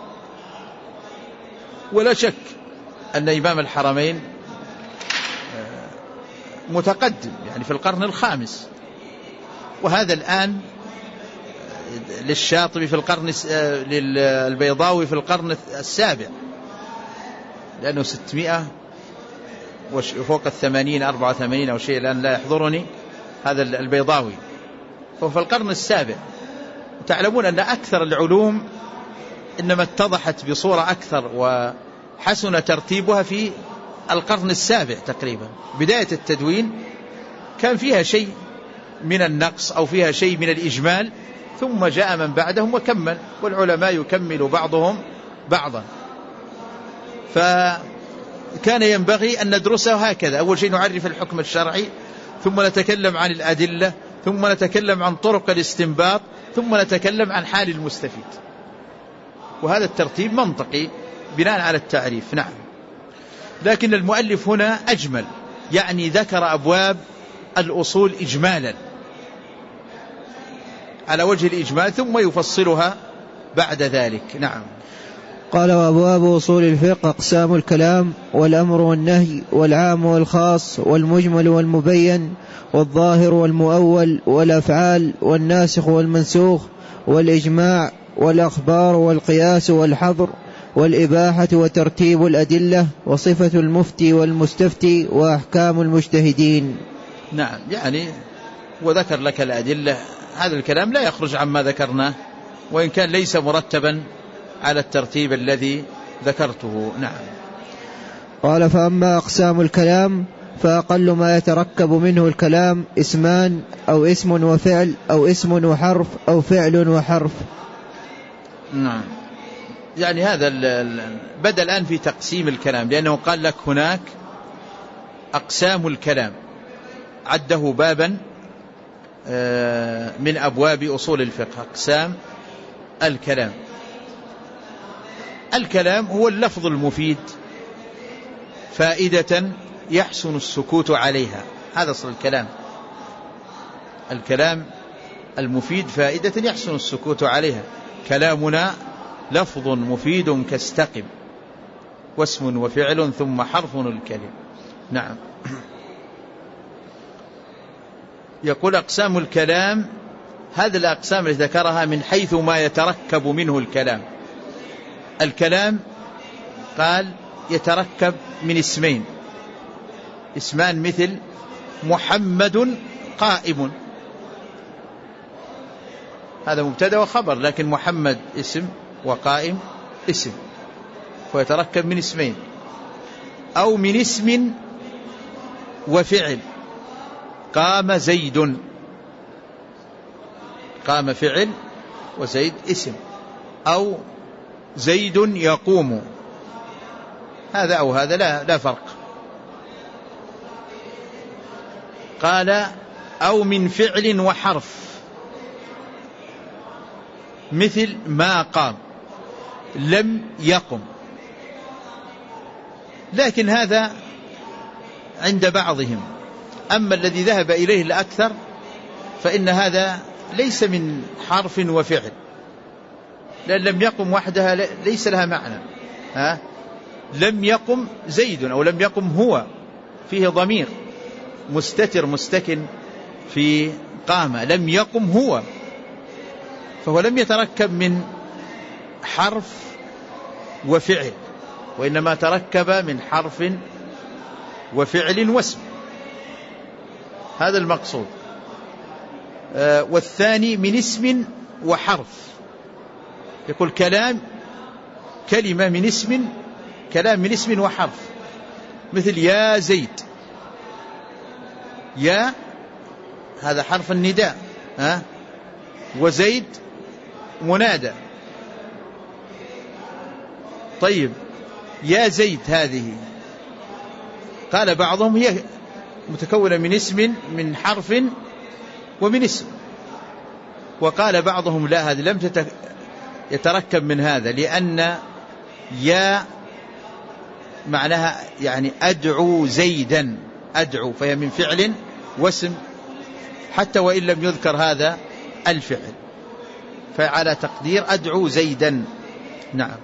ولا شك أن إمام الحرمين متقدم يعني في القرن الخامس، وهذا الآن للشاطبي في القرن للبيضاوي في القرن السابع، لأنه ستمائة وفوق الثمانين أربعة وثمانين أو شيء الآن لا يحضرني، هذا البيضاوي فهو في القرن السابع. تعلمون أن أكثر العلوم إنما اتضحت بصورة أكثر وحسن ترتيبها في القرن السابع تقريبا. بداية التدوين كان فيها شيء من النقص أو فيها شيء من الإجمال، ثم جاء من بعدهم وكمل، والعلماء يكمل بعضهم بعضا. فكان ينبغي أن ندرسه هكذا، أول شيء نعرف الحكم الشرعي، ثم نتكلم عن الأدلة، ثم نتكلم عن طرق الاستنباط، ثم نتكلم عن حال المستفيد. وهذا الترتيب منطقي بناء على التعريف. نعم. لكن المؤلف هنا أجمل، يعني ذكر أبواب الأصول إجمالا على وجه الإجمال، ثم يفصلها بعد ذلك. نعم. قال وأبواب أصول الفقه أقسام الكلام والأمر والنهي والعام والخاص والمجمل والمبين والظاهر والمؤول والأفعال والناسخ والمنسوخ والإجماع والأخبار والقياس والحظر والإباحة وترتيب الأدلة وصفة المفتي والمستفتي وأحكام المجتهدين. نعم، يعني وذكر لك الأدلة. هذا الكلام لا يخرج عما ذكرناه، وإن كان ليس مرتبا على الترتيب الذي ذكرته. نعم. قال فأما أقسام الكلام فأقل ما يتركب منه الكلام اسمان أو اسم وفعل أو اسم وحرف أو فعل وحرف. نعم، يعني هذا بدأ الآن في تقسيم الكلام، لأنه قال لك هناك أقسام الكلام، عده بابا من أبواب أصول الفقه. أقسام الكلام. الكلام هو اللفظ المفيد فائدة يحسن السكوت عليها، هذا أصل الكلام. الكلام المفيد فائدة يحسن السكوت عليها. كلامنا لفظ مفيد كاستقم، واسم وفعل ثم حرف الكلم. نعم. يقول أقسام الكلام، هذه الأقسام التي ذكرها من حيث ما يتركب منه الكلام. الكلام قال يتركب من اسمين، اسمان مثل محمد قائم، هذا مبتدأ وخبر، لكن محمد اسم وقائم اسم، فيتركب من اسمين. أو من اسم وفعل، قام زيد، قام فعل وزيد اسم، أو زيد يقوم، هذا أو هذا لا, لا فرق. قال أو من فعل وحرف، مثل ما قام، لم يقم. لكن هذا عند بعضهم، أما الذي ذهب إليه الأكثر فإن هذا ليس من حرف وفعل، لأن لم يقم وحدها ليس لها معنى. ها؟ لم يقم زيد أو لم يقم هو، فيه ضمير مستتر مستكن في قام، لم يقم هو، فهو لم يتركب من حرف وفعل، وإنما تركب من حرف وفعل واسم، هذا المقصود. آه والثاني من اسم وحرف، يقول كلام كلمة من اسم، كلام من اسم وحرف، مثل يا زيد، يا هذا حرف النداء، ها؟ وزيد منادى. طيب يا زيد هذه، قال بعضهم هي متكونة من اسم من حرف ومن اسم، وقال بعضهم لا، هذا لم يتركب من هذا، لأن يا معناها يعني أدعو زيدا، أدعو، فهي من فعل واسم حتى وإن لم يذكر هذا الفعل، فعلى تقدير أدعو زيدا. نعم.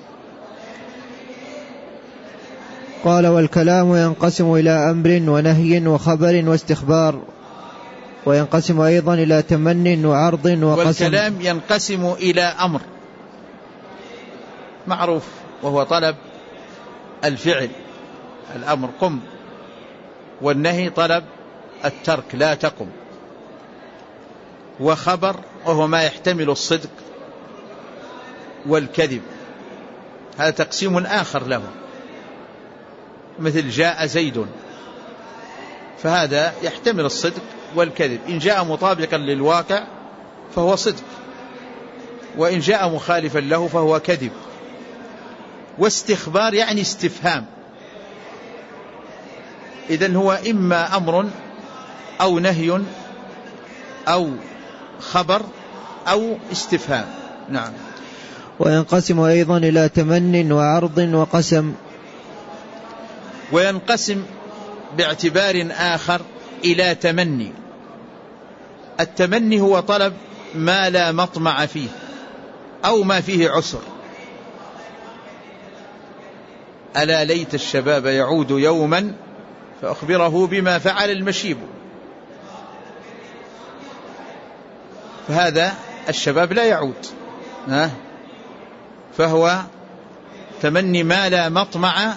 قال والكلام ينقسم إلى أمر ونهي وخبر واستخبار، وينقسم أيضا إلى تمن وعرض وقسم. والكلام ينقسم إلى أمر معروف وهو طلب الفعل، الأمر قم، والنهي طلب الترك لا تقم، وخبر وهو ما يحتمل الصدق والكذب، هذا تقسيم آخر له، مثل جاء زيد، فهذا يحتمل الصدق والكذب، إن جاء مطابقا للواقع فهو صدق، وإن جاء مخالفا له فهو كذب. واستخبار يعني استفهام، إذن هو إما أمر أو نهي أو خبر أو استفهام. نعم. وينقسم أيضا إلى تمن وعرض وقسم. وينقسم باعتبار آخر إلى تمني. التمني هو طلب ما لا مطمع فيه أو ما فيه عسر. ألا ليت الشباب يعود يوما فأخبره بما فعل المشيب. فهذا الشباب لا يعود، ها؟ فهو تمني ما لا مطمع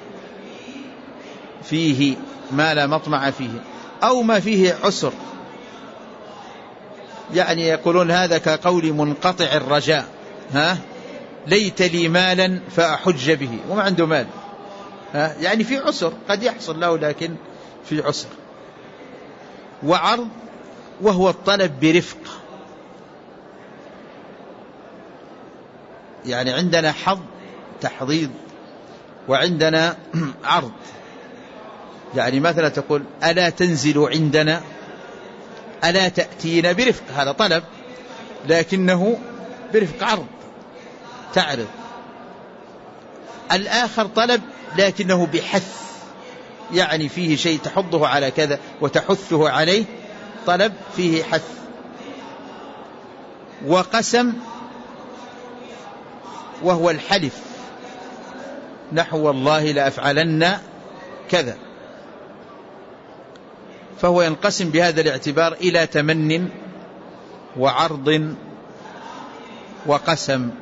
فيه، ما لا مطمع فيه أو ما فيه عسر، يعني يقولون هذا كقول منقطع الرجاء، ها؟ ليت لي مالا فأحج به، وما عنده مال، ها؟ يعني في عسر قد يحصل له لكن في عسر. وعرض وهو الطلب برفق، يعني عندنا حظ تحضيض وعندنا عرض، يعني مثلا تقول ألا تنزل عندنا، ألا تأتينا، برفق، هذا طلب لكنه برفق، عرض تعرض. الآخر طلب لكنه بحث، يعني فيه شيء تحضه على كذا وتحثه عليه، طلب فيه حث. وقسم وهو الحلف، نحو والله لأفعلن كذا، فهو ينقسم بهذا الاعتبار إلى تمن وعرض وقسم.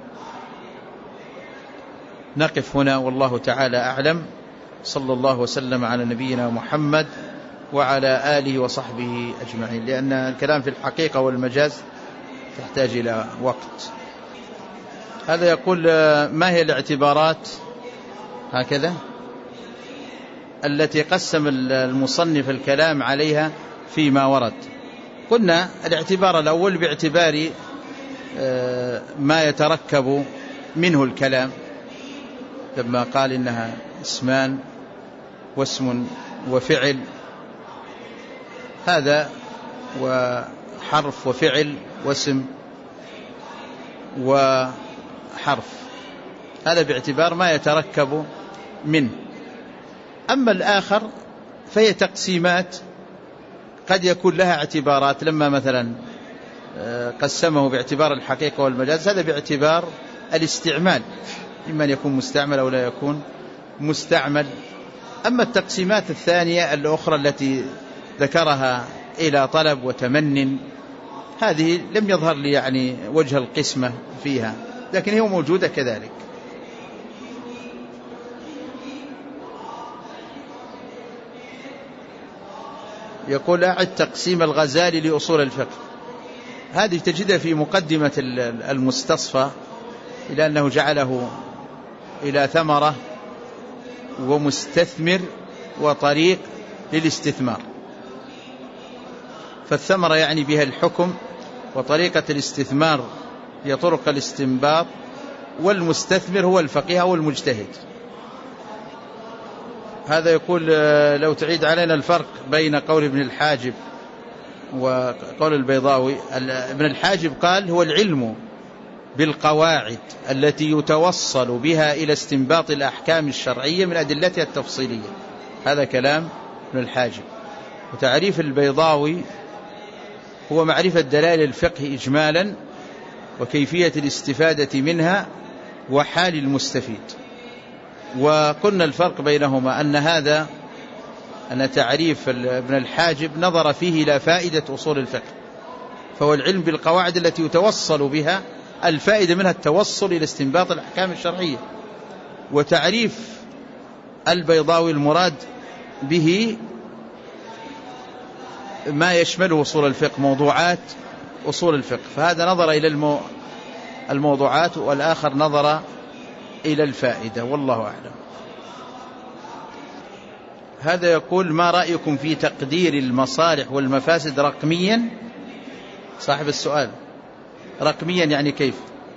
نقف هنا والله تعالى أعلم. صلى الله وسلم على نبينا محمد وعلى آله وصحبه أجمعين، لأن الكلام في الحقيقة والمجاز تحتاج إلى وقت. هذا يقول ما هي الاعتبارات هكذا التي قسم المصنف الكلام عليها فيما ورد؟ قلنا الاعتبار الأول باعتبار ما يتركب منه الكلام، لما قال إنها اسمان واسم وفعل، هذا وحرف وفعل واسم وحرف، هذا باعتبار ما يتركب منه. أما الآخر فهي تقسيمات قد يكون لها اعتبارات، لما مثلا قسمه باعتبار الحقيقة والمجاز، هذا باعتبار الاستعمال، إما أن يكون مستعمل أو لا يكون مستعمل. أما التقسيمات الثانية الأخرى التي ذكرها إلى طلب وتمن، هذه لم يظهر لي يعني وجه القسمة فيها، لكن هي موجودة كذلك. يقول أعد تقسيم الغزالي لأصول الفقه، هذه تجدها في مقدمة المستصفى، إلى أنه جعله إلى ثمرة ومستثمر وطريق للاستثمار. فالثمرة يعني بها الحكم، وطريقة الاستثمار هي طرق الاستنباط، والمستثمر هو الفقيه أو المجتهد. هذا يقول لو تعيد علينا الفرق بين قول ابن الحاجب وقول البيضاوي. ابن الحاجب قال هو العلم بالقواعد التي يتوصل بها إلى استنباط الأحكام الشرعية من أدلتها التفصيلية. هذا كلام ابن الحاجب. وتعريف البيضاوي هو معرفة دلائل الفقه إجمالا وكيفية الاستفادة منها وحال المستفيد. وقلنا الفرق بينهما أن هذا أن تعريف ابن الحاجب نظر فيه إلى فائدة أصول الفقه، فهو العلم بالقواعد التي يتوصل بها الفائدة منها التوصل إلى استنباط الأحكام الشرعية. وتعريف البيضاوي المراد به ما يشمله أصول الفقه، موضوعات أصول الفقه، فهذا نظر إلى الموضوعات والآخر نظر إلى الفائدة، والله أعلم. هذا يقول ما رأيكم في تقدير المصالح والمفاسد رقميا؟ صاحب السؤال رقميا يعني كيف؟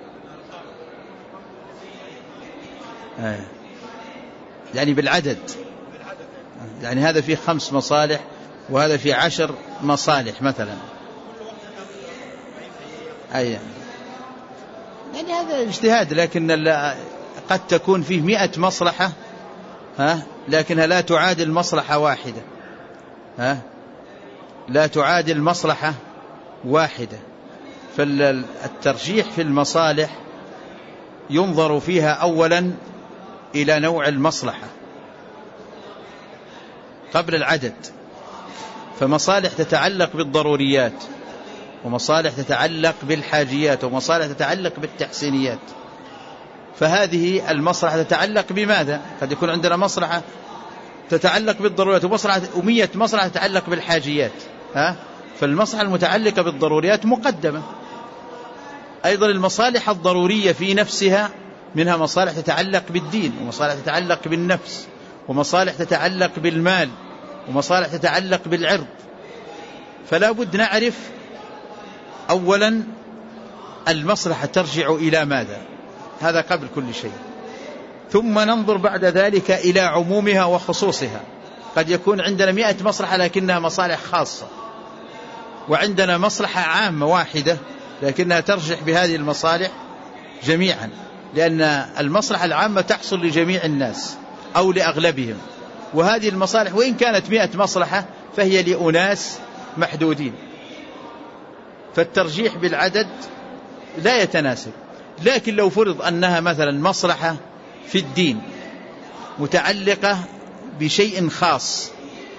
آه. يعني بالعدد، يعني هذا فيه خمس مصالح وهذا فيه عشر مصالح مثلا. أي يعني هذا اجتهاد، لكن قد تكون فيه مئة مصلحة ها لكنها لا تعادل مصلحة واحدة ها لا تعادل مصلحة واحدة. فالترجيح في المصالح ينظر فيها أولا إلى نوع المصلحة قبل العدد. فمصالح تتعلق بالضروريات، ومصالح تتعلق بالحاجيات، ومصالح تتعلق بالتحسينيات. فهذه المصلحة تتعلق بماذا؟ قد يكون عندنا مصلحة تتعلق بالضروريات ومصلحة ومية مصلحة تتعلق بالحاجيات ها؟ فالمصلحة المتعلقة بالضروريات مقدمة. أيضا المصالح الضرورية في نفسها منها مصالح تتعلق بالدين، ومصالح تتعلق بالنفس، ومصالح تتعلق بالمال، ومصالح تتعلق بالعرض. فلا بد نعرف أولا المصلحة ترجع إلى ماذا، هذا قبل كل شيء. ثم ننظر بعد ذلك إلى عمومها وخصوصها. قد يكون عندنا مئة مصلحة لكنها مصالح خاصة، وعندنا مصلحة عامة واحدة لكنها ترجح بهذه المصالح جميعا، لأن المصلحة العامة تحصل لجميع الناس أو لأغلبهم، وهذه المصالح وإن كانت مئة مصلحة فهي لأناس محدودين. فالترجيح بالعدد لا يتناسب. لكن لو فرض أنها مثلا مصلحة في الدين متعلقة بشيء خاص،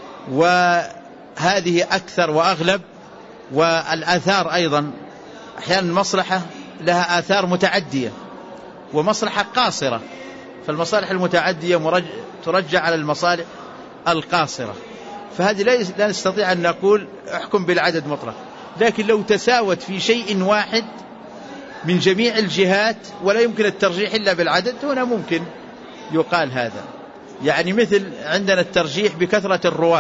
وهذه أكثر وأغلب، والآثار أيضا أحيانا مصلحة لها آثار متعدية ومصلحة قاصرة، فالمصالح المتعدية ترجع على المصالح القاصرة. فهذه لا نستطيع أن نقول احكم بالعدد مطلق. لكن لو تساوت في شيء واحد من جميع الجهات ولا يمكن الترجيح إلا بالعدد، هنا ممكن يقال هذا. يعني مثل عندنا الترجيح بكثرة الرواة،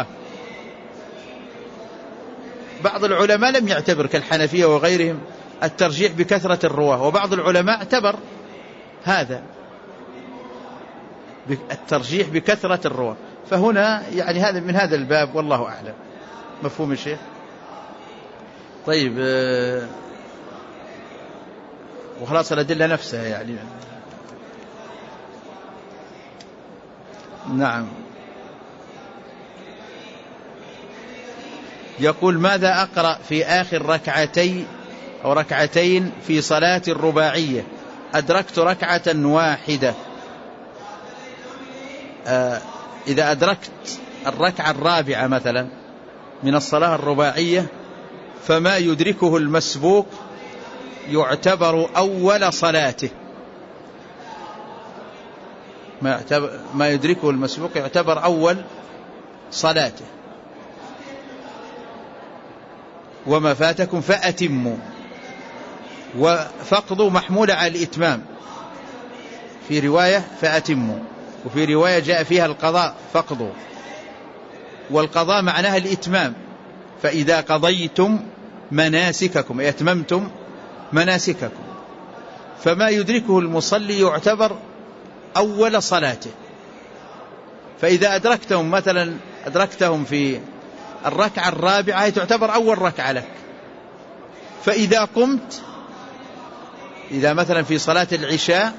بعض العلماء لم يعتبر كالحنفية وغيرهم الترجيح بكثرة الرواة، وبعض العلماء اعتبر هذا الترجيح بكثرة الرواة. فهنا يعني هذا من هذا الباب، والله أعلم. مفهوم الشيخ؟ طيب، وخلاص الأدلة نفسها يعني. نعم. يقول ماذا أقرأ في آخر ركعتي أو ركعتين في صلاة الرباعية؟ أدركت ركعة واحدة. آه إذا أدركت الركعة الرابعة مثلا من الصلاة الرباعية فما يدركه المسبوق يعتبر أول صلاته. ما, يعتبر ما يدركه المسبوق يعتبر أول صلاته. وما فاتكم فأتموا. وفقدوا محمولة على الإتمام، في رواية فأتموا، وفي رواية جاء فيها القضاء فقدوا، والقضاء معناها الإتمام. فإذا قضيتم مناسككم أتممتم مناسككم. فما يدركه المصلي يعتبر أول صلاته. فإذا أدركتهم مثلا أدركتهم في الركعة الرابعة تعتبر أول ركعة لك. فإذا قمت، إذا مثلا في صلاة العشاء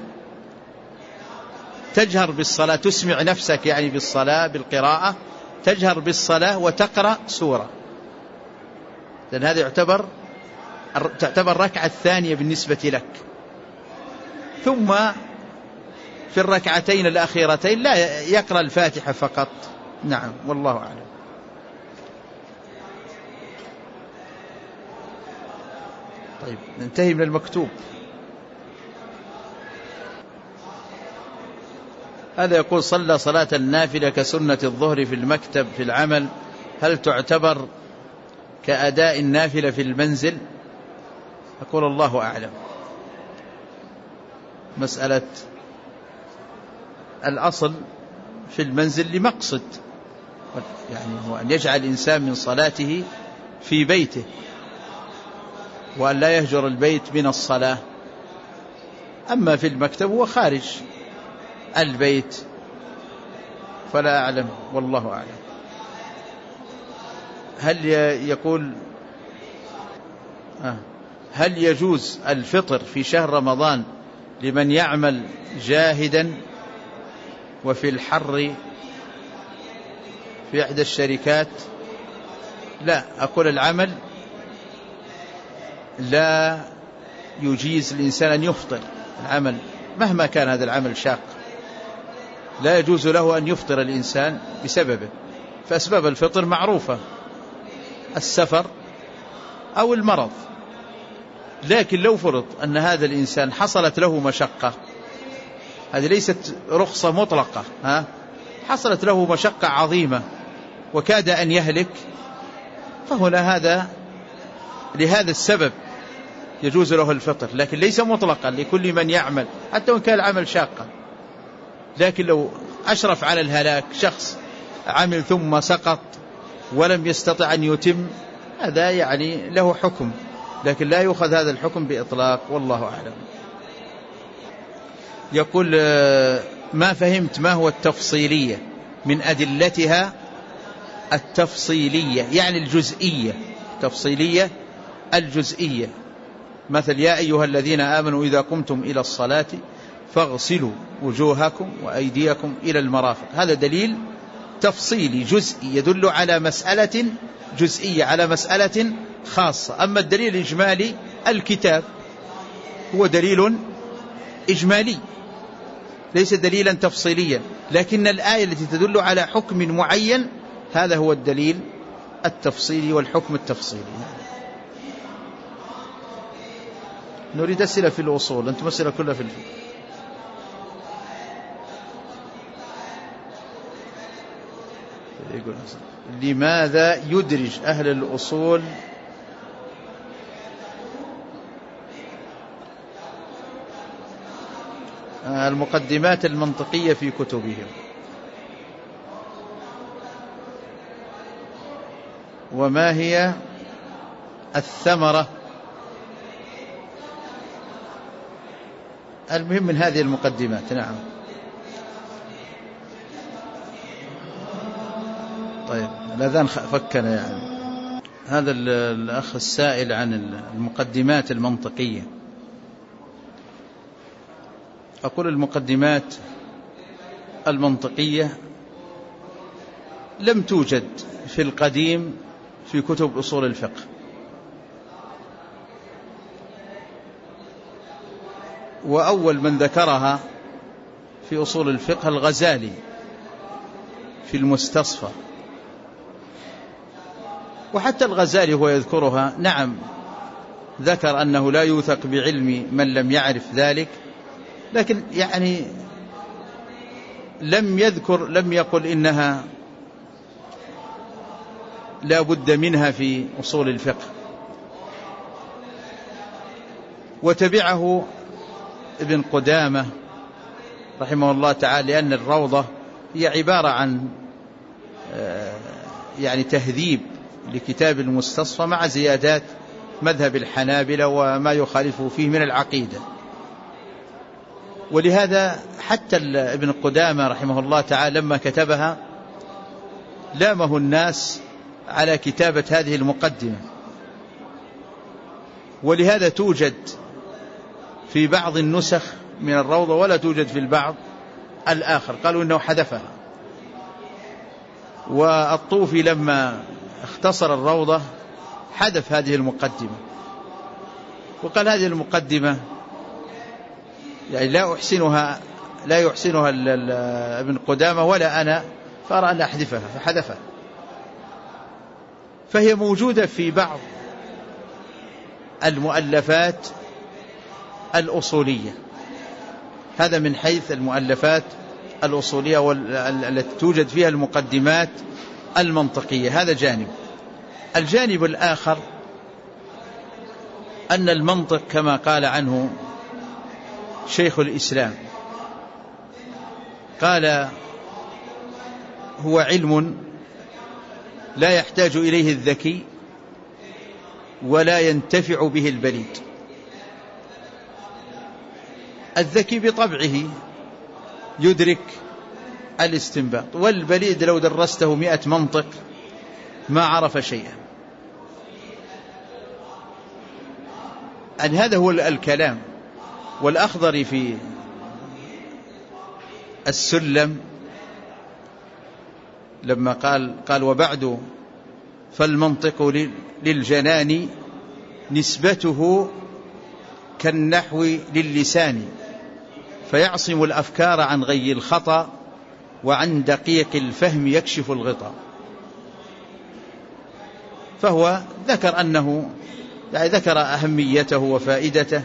تجهر بالصلاة، تسمع نفسك يعني بالصلاة بالقراءة، تجهر بالصلاة وتقرأ سورة، لأن هذا يعتبر تعتبر الركعة الثانية بالنسبة لك. ثم في الركعتين الأخيرتين لا يقرأ الفاتحة فقط. نعم والله أعلم. طيب ننتهي من المكتوب. هذا يقول: صلى صلاة النافلة كسنة الظهر في المكتب في العمل، هل تعتبر كأداء النافلة في المنزل؟ أقول الله أعلم. مسألة الأصل في المنزل لمقصد، يعني هو أن يجعل الإنسان من صلاته في بيته، وأن لا يهجر البيت من الصلاة. أما في المكتب هو خارج البيت، فلا أعلم والله أعلم. هل يقول هل يجوز الفطر في شهر رمضان لمن يعمل جاهدا وفي الحر في إحدى الشركات؟ لا، أقول العمل لا يجيز الإنسان أن يفطر. العمل مهما كان هذا العمل شاق لا يجوز له أن يفطر الإنسان بسببه. فأسباب الفطر معروفة: السفر أو المرض. لكن لو فرض أن هذا الإنسان حصلت له مشقة، هذه ليست رخصة مطلقة، ها؟ حصلت له مشقة عظيمة وكاد أن يهلك، فهنا هذا لهذا السبب يجوز له الفطر، لكن ليس مطلقا لكل من يعمل حتى وإن كان العمل شاقا. لكن لو أشرف على الهلاك شخص عمل ثم سقط ولم يستطع أن يتم، هذا يعني له حكم، لكن لا يؤخذ هذا الحكم بإطلاق والله أعلم. يقول: ما فهمت ما هو التفصيلية؟ من أدلتها التفصيلية يعني الجزئية، تفصيلية الجزئية، مثل: يا أيها الذين آمنوا إذا قمتم إلى الصلاة فاغسلوا وجوهكم وأيديكم إلى المرافق. هذا دليل تفصيلي جزئي يدل على مسألة جزئية، على مسألة خاصة. أما الدليل الإجمالي الكتاب هو دليل إجمالي ليس دليلا تفصيليا، لكن الآية التي تدل على حكم معين هذا هو الدليل التفصيلي والحكم التفصيلي. نريد أسئلة في الأصول، أنتم أسئلة كلها في الفقه. لماذا يدرج أهل الأصول المقدمات المنطقية في كتبهم؟ وما هي الثمرة المهم من هذه المقدمات؟ نعم. طيب الأذان فكنا يعني. هذا الأخ السائل عن المقدمات المنطقية، أقول المقدمات المنطقية لم توجد في القديم في كتب أصول الفقه، وأول من ذكرها في أصول الفقه الغزالي في المستصفى. وحتى الغزالي هو يذكرها، نعم ذكر أنه لا يوثق بعلم من لم يعرف ذلك، لكن يعني لم يذكر لم يقل إنها لا بد منها في أصول الفقه. وتبعه ابن قدامة رحمه الله تعالى، لأن الروضة هي عبارة عن يعني تهذيب لكتاب المستصفى مع زيادات مذهب الحنابلة وما يخالفه فيه من العقيدة. ولهذا حتى ابن قدامة رحمه الله تعالى لما كتبها لامه الناس على كتابة هذه المقدمة، ولهذا توجد في بعض النسخ من الروضة ولا توجد في البعض الآخر، قالوا إنه حذفها. والطوفي لما اختصر الروضة حذف هذه المقدمة وقال هذه المقدمة يعني لا أحسنها لا يحسنها ابن قدامة ولا أنا، فأرى أن أحذفها فحذفها. فهي موجودة في بعض المؤلفات الأصولية، هذا من حيث المؤلفات الأصولية والتي توجد فيها المقدمات المنطقية، هذا جانب. الجانب الآخر أن المنطق كما قال عنه شيخ الإسلام، قال هو علم لا يحتاج إليه الذكي ولا ينتفع به البليد. الذكي بطبعه يدرك الاستنباط، والبليد لو درسته مئة منطق ما عرف شيئا. أن هذا هو الكلام. والأخضر في السلم لما قال قال وبعد فالمنطق للجنان نسبته كالنحو للسان، فيعصم الأفكار عن غي الخطأ وعن دقيق الفهم يكشف الغطاء. فهو ذكر أنه يعني ذكر أهميته وفائدته،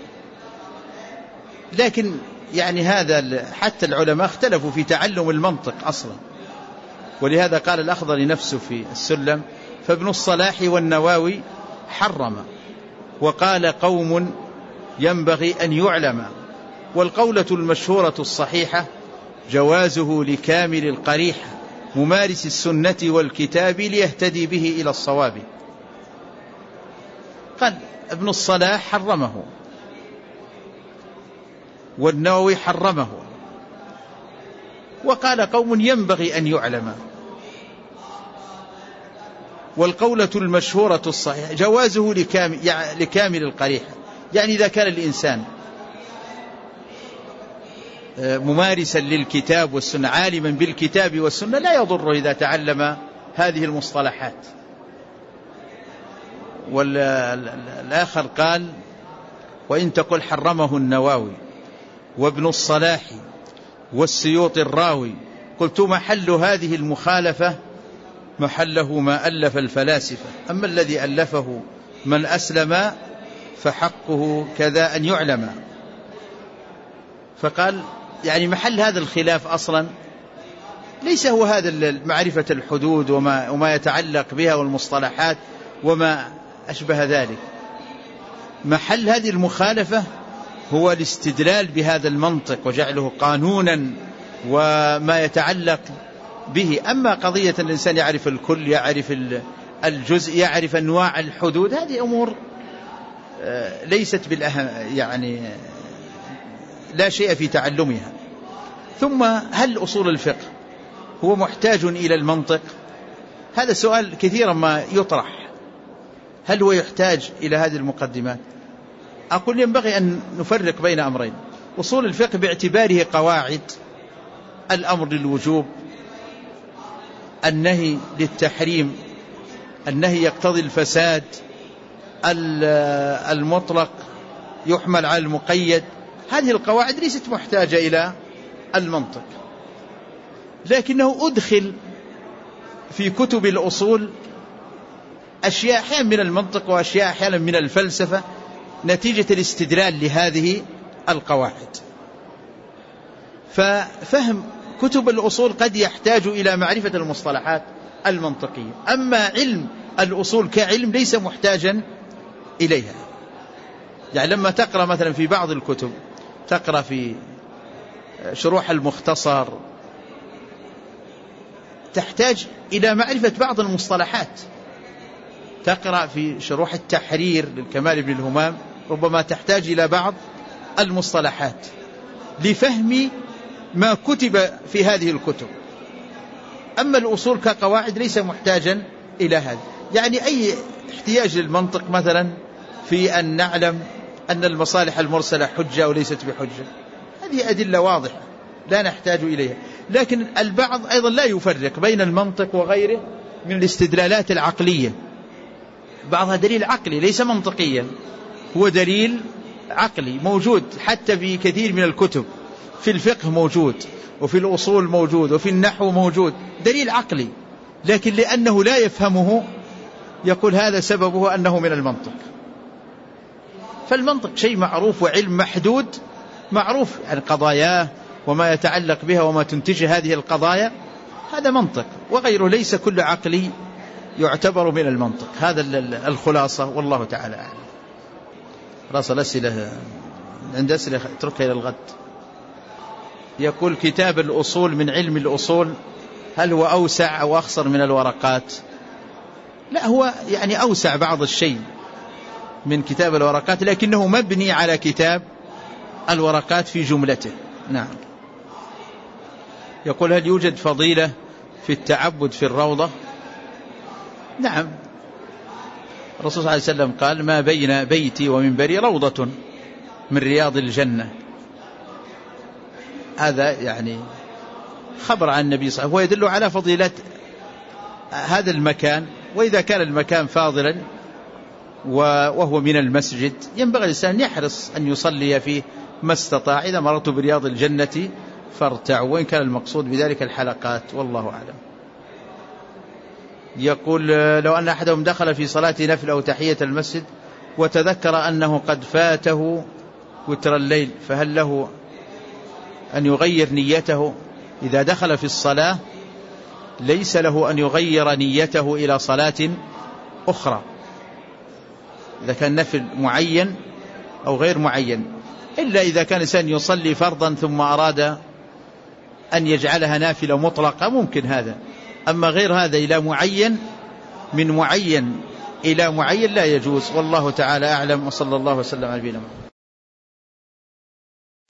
لكن يعني هذا حتى العلماء اختلفوا في تعلم المنطق أصلا، ولهذا قال الأخضر نفسه في السلم فابن الصلاح والنواوي حرم، وقال قوم ينبغي أن يعلم، والقولة المشهورة الصحيحة جوازه لكامل القريحة ممارس السنة والكتاب ليهتدي به إلى الصواب. قال ابن الصلاح حرمه والنووي حرمه، وقال قوم ينبغي أن يعلم، والقولة المشهورة الصحيحة جوازه لكامل, لكامل القريحة، يعني إذا كان الإنسان ممارسا للكتاب والسنة عالما بالكتاب والسنة لا يضر إذا تعلم هذه المصطلحات. والآخر قال وإن تقل حرمه النواوي وابن الصلاح والسيوط الراوي قلت محل هذه المخالفة محله ما ألف الفلاسفة، أما الذي ألفه من أسلم فحقه كذا أن يعلم. فقال يعني محل هذا الخلاف أصلا ليس هو هذا معرفة الحدود وما, وما يتعلق بها والمصطلحات وما أشبه ذلك، محل هذه المخالفة هو الاستدلال بهذا المنطق وجعله قانونا وما يتعلق به. أما قضية الإنسان يعرف الكل يعرف الجزء يعرف أنواع الحدود، هذه أمور ليست بالأهم، يعني لا شيء في تعلمها. ثم هل أصول الفقه هو محتاج إلى المنطق؟ هذا سؤال كثيرا ما يطرح، هل هو يحتاج إلى هذه المقدمات؟ أقول ينبغي أن نفرق بين أمرين. أصول الفقه باعتباره قواعد، الأمر للوجوب، النهي للتحريم، النهي يقتضي الفساد، المطلق يحمل على المقيد، هذه القواعد ليست محتاجة إلى المنطق، لكنه أدخل في كتب الأصول أشياء أحيانا من المنطق وأشياء أحيانا من الفلسفة نتيجة الاستدلال لهذه القواعد. ففهم كتب الأصول قد يحتاج إلى معرفة المصطلحات المنطقية، أما علم الأصول كعلم ليس محتاجا إليها. يعني لما تقرأ مثلا في بعض الكتب، تقرأ في شروح المختصر، تحتاج إلى معرفة بعض المصطلحات. تقرأ في شروح التحرير للكمال بن الهمام، ربما تحتاج إلى بعض المصطلحات. لفهم ما كتب في هذه الكتب. أما الأصول كقواعد ليس محتاجا إلى هذا. يعني أي احتياج للمنطق مثلا في أن نعلم أن المصالح المرسلة حجة وليست بحجة، هذه أدلة واضحة لا نحتاج إليها. لكن البعض أيضا لا يفرق بين المنطق وغيره من الاستدلالات العقلية. بعضها دليل عقلي ليس منطقيا، هو دليل عقلي موجود حتى في كثير من الكتب، في الفقه موجود، وفي الأصول موجود، وفي النحو موجود، دليل عقلي، لكن لأنه لا يفهمه يقول هذا سببه أنه من المنطق. فالمنطق شيء معروف وعلم محدود معروف عن قضاياه وما يتعلق بها وما تنتج هذه القضايا، هذا منطق. وغيره ليس كل عقلي يعتبر من المنطق. هذا الخلاصة والله تعالى أعلم. رأس الأسئلة عند أسئلة اتركها إلى الغد. يقول كتاب الأصول من علم الأصول هل هو أوسع أو أخصر من الورقات؟ لا، هو يعني أوسع بعض الشيء من كتاب الورقات، لكنه مبني على كتاب الورقات في جملته. نعم. يقول هل يوجد فضيلة في التعبد في الروضة؟ نعم، الرسول صلى الله عليه وسلم قال ما بين بيتي ومنبري روضة من رياض الجنة. هذا يعني خبر عن النبي صلى الله عليه وسلم، ويدل على فضيلة هذا المكان. وإذا كان المكان فاضلا وهو من المسجد ينبغي الإنسان يحرص أن يصلي فيه ما استطاع. إذا مررت برياض الجنة فارتعوا، وإن كان المقصود بذلك الحلقات، والله أعلم. يقول لو أن أحدهم دخل في صلاة نفل أو تحية المسجد وتذكر أنه قد فاته وتر الليل، فهل له أن يغير نيته؟ إذا دخل في الصلاة ليس له أن يغير نيته إلى صلاة أخرى، إذا كان نفل معين أو غير معين، إلا إذا كان إنسان يصلي فرضا ثم أراد أن يجعلها نافلة مطلقة ممكن هذا. أما غير هذا إلى معين، من معين إلى معين لا يجوز، والله تعالى أعلم. وصلى الله وسلم على نبينا محمد.